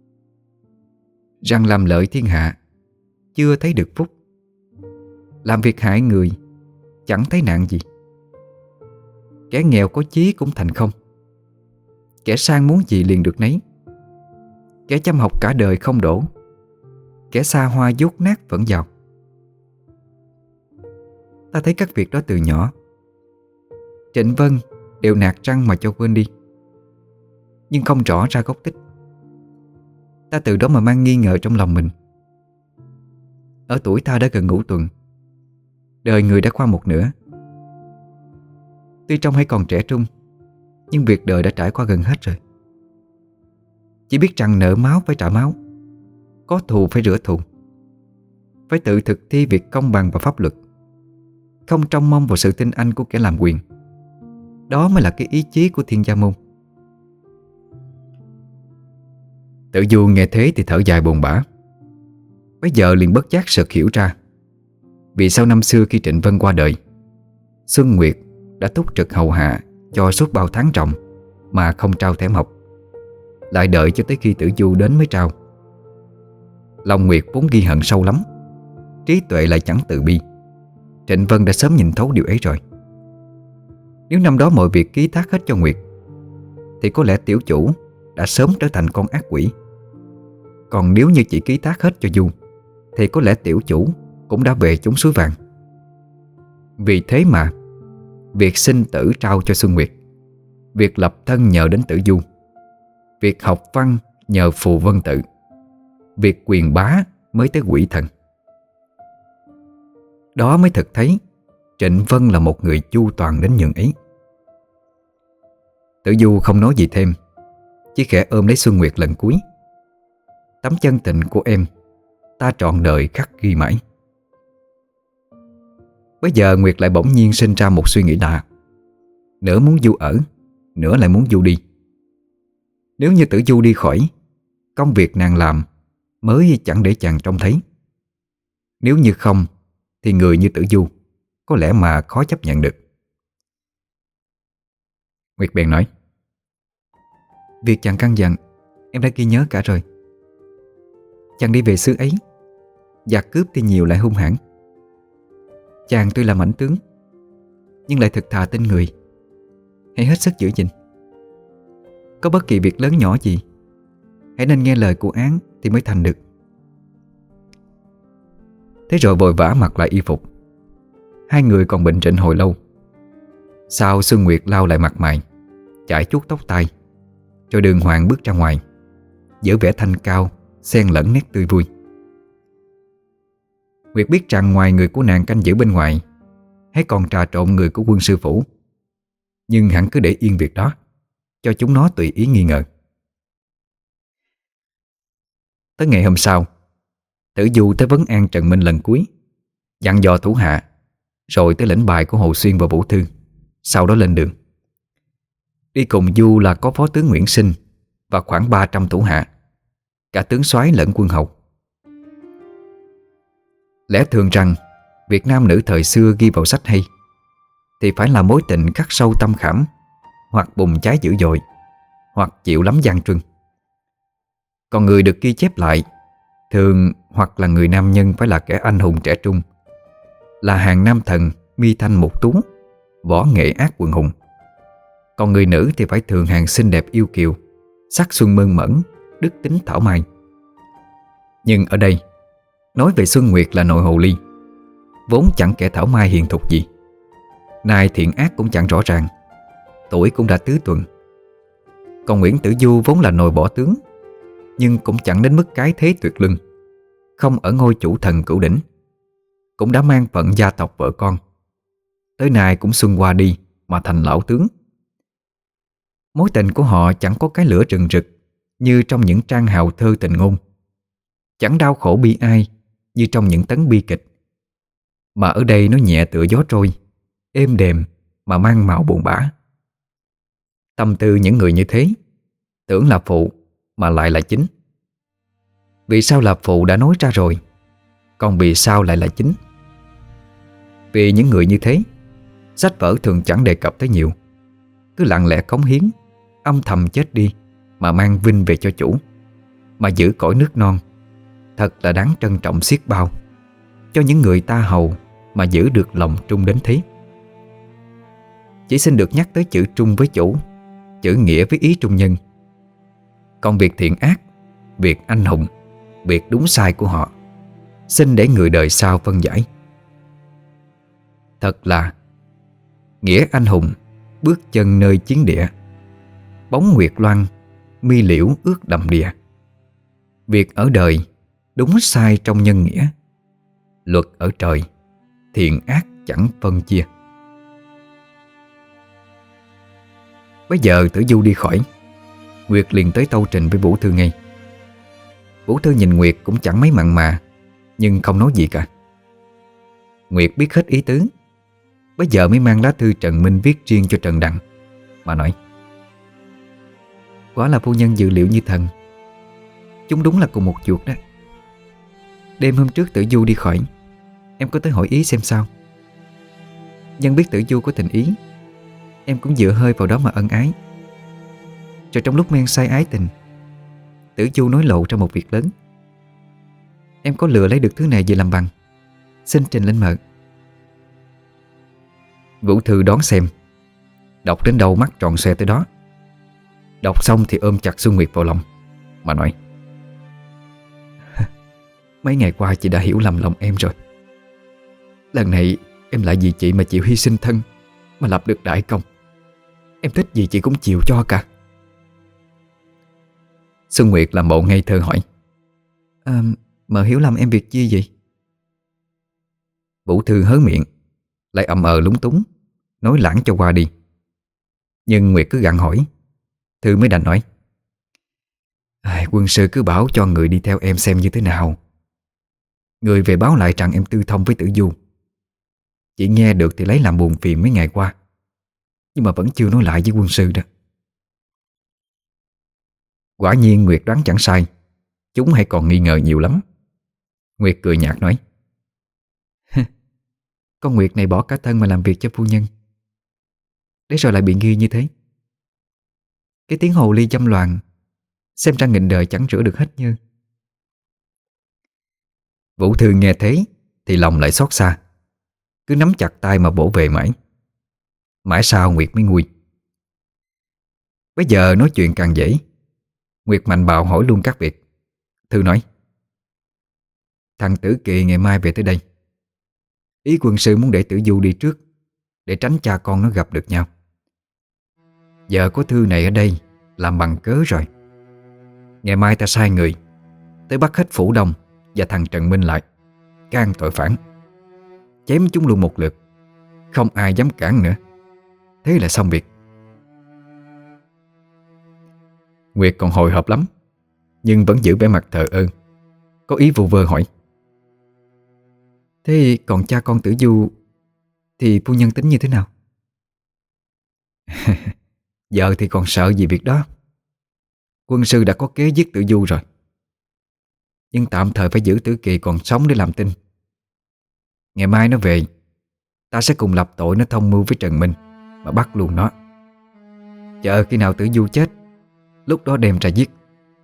Rằng làm lợi thiên hạ chưa thấy được phúc, làm việc hại người chẳng thấy nạn gì. Kẻ nghèo có chí cũng thành không, kẻ sang muốn gì liền được nấy. Kẻ chăm học cả đời không đổ, kẻ xa hoa dốt nát vẫn giàu. Ta thấy các việc đó từ nhỏ. Trịnh Vân đều nạt răng mà cho quên đi, nhưng không rõ ra gốc tích. Ta từ đó mà mang nghi ngờ trong lòng mình. Ở tuổi ta đã gần ngũ tuần, đời người đã qua một nửa. Tuy trông hay còn trẻ trung, nhưng việc đời đã trải qua gần hết rồi. Chỉ biết rằng nợ máu phải trả máu, có thù phải rửa thù, phải tự thực thi việc công bằng và pháp luật, không trông mong vào sự tinh anh của kẻ làm quyền. Đó mới là cái ý chí của Thiên Gia Môn. Tử Du nghe thế thì thở dài buồn bã. Bây giờ liền bất giác sực hiểu ra vì sao năm xưa khi Trịnh Vân qua đời, Xuân Nguyệt đã túc trực hầu hạ cho suốt bao tháng trọng mà không trao thẻ mộc, lại đợi cho tới khi Tử Du đến mới trao. Lòng Nguyệt vốn ghi hận sâu lắm, trí tuệ lại chẳng từ bi. Trịnh Vân đã sớm nhìn thấu điều ấy rồi. Nếu năm đó mọi việc ký thác hết cho Nguyệt thì có lẽ tiểu chủ đã sớm trở thành con ác quỷ. Còn nếu như chỉ ký thác hết cho Du thì có lẽ tiểu chủ cũng đã về chốn suối vàng. Vì thế mà việc sinh tử trao cho Xuân Nguyệt, việc lập thân nhờ đến Tử Du, việc học văn nhờ Phù Vân Tự, việc quyền bá mới tới quỷ thần. Đó mới thực thấy Trịnh Vân là một người chu toàn đến nhường ấy. Tử Du không nói gì thêm, chỉ khẽ ôm lấy Xuân Nguyệt lần cuối. Tấm chân tình của em ta trọn đời khắc ghi mãi. Bây giờ Nguyệt lại bỗng nhiên sinh ra một suy nghĩ lạ. Nửa muốn Du ở, nửa lại muốn Du đi. Nếu như Tử Du đi khỏi, công việc nàng làm mới chẳng để chàng trông thấy. Nếu như không, thì người như Tử Du có lẽ mà khó chấp nhận được. Nguyệt bèn nói: Việc chàng căn dặn em đã ghi nhớ cả rồi. Chàng đi về xứ ấy, giặc cướp thì nhiều lại hung hãn. Chàng tuy là mãnh tướng, nhưng lại thực thà tin người. Hãy hết sức giữ gìn. Có bất kỳ việc lớn nhỏ gì, hãy nên nghe lời của Án thì mới thành được. Thế rồi vội vã mặc lại y phục. Hai người còn bệnh trịnh hồi lâu. Sau Xuân Nguyệt lau lại mặt mày, chải chuốt tóc tai, rồi đường hoàng bước ra ngoài, giữ vẻ thanh cao xen lẫn nét tươi vui. Nguyệt biết rằng ngoài người của nàng canh giữ bên ngoài, hay còn trà trộn người của quân sư phủ, nhưng hẳn cứ để yên việc đó, cho chúng nó tùy ý nghi ngờ. Tới ngày hôm sau, Tử Du tới vấn an Trần Minh lần cuối, dặn dò thủ hạ, rồi tới lĩnh bài của Hồ Xuyên và Vũ Thư. Sau đó lên đường. Đi cùng Du là có phó tướng Nguyễn Sinh và khoảng 300 thủ hạ, cả tướng soái lẫn quân hầu. Lẽ thường rằng Việt Nam nữ thời xưa ghi vào sách hay thì phải là mối tình khắc sâu tâm khảm, hoặc bùng cháy dữ dội, hoặc chịu lắm gian truân. Còn người được ghi chép lại thường hoặc là người nam nhân phải là kẻ anh hùng trẻ trung, là hàng nam thần mi thanh mục tú, võ nghệ ác quần hùng. Còn người nữ thì phải thường hàng xinh đẹp yêu kiều, sắc xuân mơn mởn, đức tính thảo mai. Nhưng ở đây nói về Xuân Nguyệt là nội hồ ly, vốn chẳng kẻ thảo mai hiền thục gì. Nay thiện ác cũng chẳng rõ ràng, tuổi cũng đã tứ tuần. Còn Nguyễn Tử Du vốn là nội bỏ tướng, nhưng cũng chẳng đến mức cái thế tuyệt lưng, không ở ngôi chủ thần cửu đỉnh, cũng đã mang phận gia tộc vợ con. Tới nay cũng xuân qua đi mà thành lão tướng. Mối tình của họ chẳng có cái lửa rừng rực như trong những trang hào thơ tình ngôn, chẳng đau khổ bi ai như trong những tấn bi kịch, mà ở đây nó nhẹ tựa gió trôi, êm đềm mà mang màu buồn bã. Tâm tư những người như thế tưởng là phụ mà lại là chính. Vì sao là phụ đã nói ra rồi, còn vì sao lại là chính? Vì những người như thế, sách vở thường chẳng đề cập tới nhiều, cứ lặng lẽ cống hiến, âm thầm chết đi mà mang vinh về cho chủ, mà giữ cõi nước non. Thật là đáng trân trọng xiết bao cho những người ta hầu mà giữ được lòng trung đến thế. Chỉ xin được nhắc tới chữ trung với chủ, chữ nghĩa với ý trung nhân. Còn việc thiện ác, việc anh hùng, việc đúng sai của họ, xin để người đời sau phân giải. Thật là nghĩa anh hùng bước chân nơi chiến địa, bóng nguyệt loan mi liễu ước đầm đìa. Việc ở đời đúng sai trong nhân nghĩa, luật ở trời thiện ác chẳng phân chia. Bây giờ Tử Du đi khỏi, Nguyệt liền tới tâu trình với Vũ Thư ngay. Vũ Thư nhìn Nguyệt cũng chẳng mấy mặn mà, nhưng không nói gì cả. Nguyệt biết hết ý tứ, bây giờ mới mang lá thư Trần Minh viết riêng cho Trần Đặng mà nói: Quả là phu nhân dự liệu như thần, chúng đúng là cùng một chuột đó. Đêm hôm trước Tử Du đi khỏi, em có tới hỏi ý xem sao. Nhân biết Tử Du có tình ý, em cũng dựa hơi vào đó mà ân ái. Rồi trong lúc men say ái tình, Tử Du nói lộ ra một việc lớn. Em có lừa lấy được thứ này về làm bằng, xin trình lên mợ. Vũ Thư đón xem, đọc đến đâu mắt tròn xoe tới đó. Đọc xong thì ôm chặt Xuân Nguyệt vào lòng mà nói: Mấy ngày qua chị đã hiểu lầm lòng em rồi. Lần này em lại vì chị mà chịu hy sinh thân, mà lập được đại công. Em thích gì chị cũng chịu cho cả. Xuân Nguyệt làm bộ ngây thơ hỏi: Mợ hiểu lầm em việc chi vậy? Vũ Thư hớ miệng, lại ậm lúng túng, nói lãng cho qua đi. Nhưng Nguyệt cứ gặng hỏi, Thư mới đành nói: Quân sư cứ bảo cho người đi theo em xem như thế nào. Người về báo lại rằng em tư thông với Tử Du. Chị nghe được thì lấy làm buồn phiền mấy ngày qua, nhưng mà vẫn chưa nói lại với quân sư đó. Quả nhiên Nguyệt đoán chẳng sai. Chúng hay còn nghi ngờ nhiều lắm. Nguyệt cười nhạt nói: Con Nguyệt này bỏ cả thân mà làm việc cho phu nhân, để rồi lại bị nghi như thế. Cái tiếng hồ ly dâm loạn, xem ra nghìn đời chẳng rửa được hết như. Vũ Thư nghe thế thì lòng lại xót xa, cứ nắm chặt tay mà bổ về mãi. Mãi sau Nguyệt mới nguôi. Bây giờ nói chuyện càng dễ. Nguyệt mạnh bạo hỏi luôn các việc. Thư nói: Thằng Tử Kỳ ngày mai về tới đây. Ý quân sư muốn để Tử Du đi trước, để tránh cha con nó gặp được nhau. Giờ có Thư này ở đây làm bằng cớ rồi. Ngày mai ta sai người tới bắt hết Phủ Đông và thằng Trần Minh lại, can tội phản, chém chúng luôn một lượt, không ai dám cản nữa. Thế là xong việc. Nguyệt còn hồi hộp lắm, nhưng vẫn giữ vẻ mặt thờ ơ, có ý vu vơ hỏi: Thế còn cha con Tử Du thì phu nhân tính như thế nào? Giờ thì còn sợ gì việc đó. Quân sư đã có kế giết Tử Du rồi, nhưng tạm thời phải giữ Tử Kỳ còn sống để làm tin. Ngày mai nó về, ta sẽ cùng lập tội nó thông mưu với Trần Minh mà bắt luôn nó. Chờ khi nào Tử Du chết, lúc đó đem ra giết.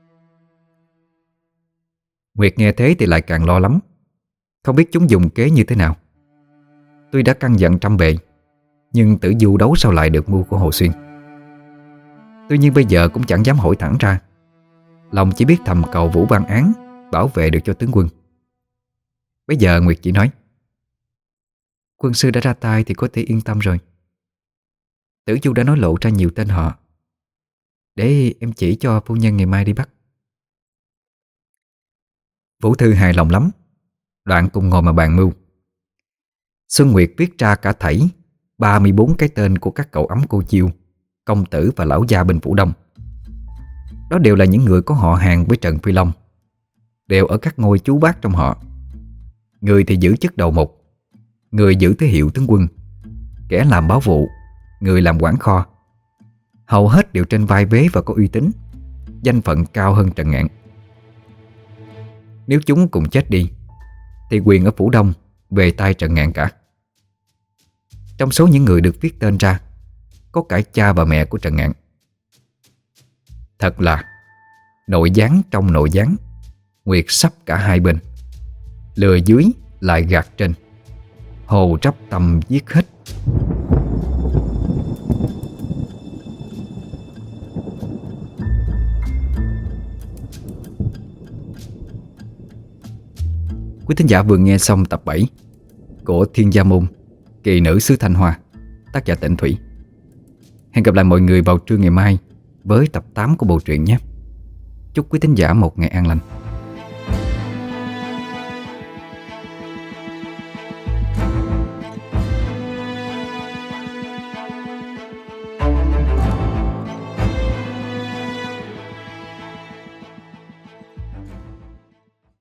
Nguyệt nghe thế thì lại càng lo lắm, không biết chúng dùng kế như thế nào. Tuy đã căn dặn trăm bề, nhưng Tử Du đấu sao lại được mưu của Hồ Xuyên. Tuy nhiên bây giờ cũng chẳng dám hỏi thẳng ra, lòng chỉ biết thầm cầu Vũ ban án, bảo vệ được cho tướng quân. Bây giờ Nguyệt chỉ nói: Quân sư đã ra tay thì có thể yên tâm rồi. Tử Du đã nói lộ ra nhiều tên họ, để em chỉ cho phu nhân ngày mai đi bắt. Vũ Thư hài lòng lắm, đoạn cùng ngồi mà bàn mưu. Xuân Nguyệt viết ra cả thảy 34 cái tên của các cậu ấm cô chiêu, công tử và lão gia bên Phủ Đông. Đó đều là những người có họ hàng với Trần Phi Long, đều ở các ngôi chú bác trong họ. Người thì giữ chức đầu mục, người giữ thế hiệu tướng quân, kẻ làm báo vụ, người làm quản kho. Hầu hết đều trên vai vế và có uy tín, danh phận cao hơn Trần Ngạn. Nếu chúng cùng chết đi thì quyền ở Phủ Đông về tay Trần Ngạn cả. Trong số những người được viết tên ra, có cả cha và mẹ của Trần Ngạn. Thật là nội gián trong nội gián, Nguyệt sắp cả hai bên, lừa dưới lại gạt trên, hồ trắp tâm giết hết. Quý thính giả vừa nghe xong tập 7 của Thiên Gia Môn, Kỳ Nữ xứ Thanh Hoa, tác giả Tịnh Thủy. Hẹn gặp lại mọi người vào trưa ngày mai với tập 8 của bộ truyện nhé. Chúc quý thính giả một ngày an lành.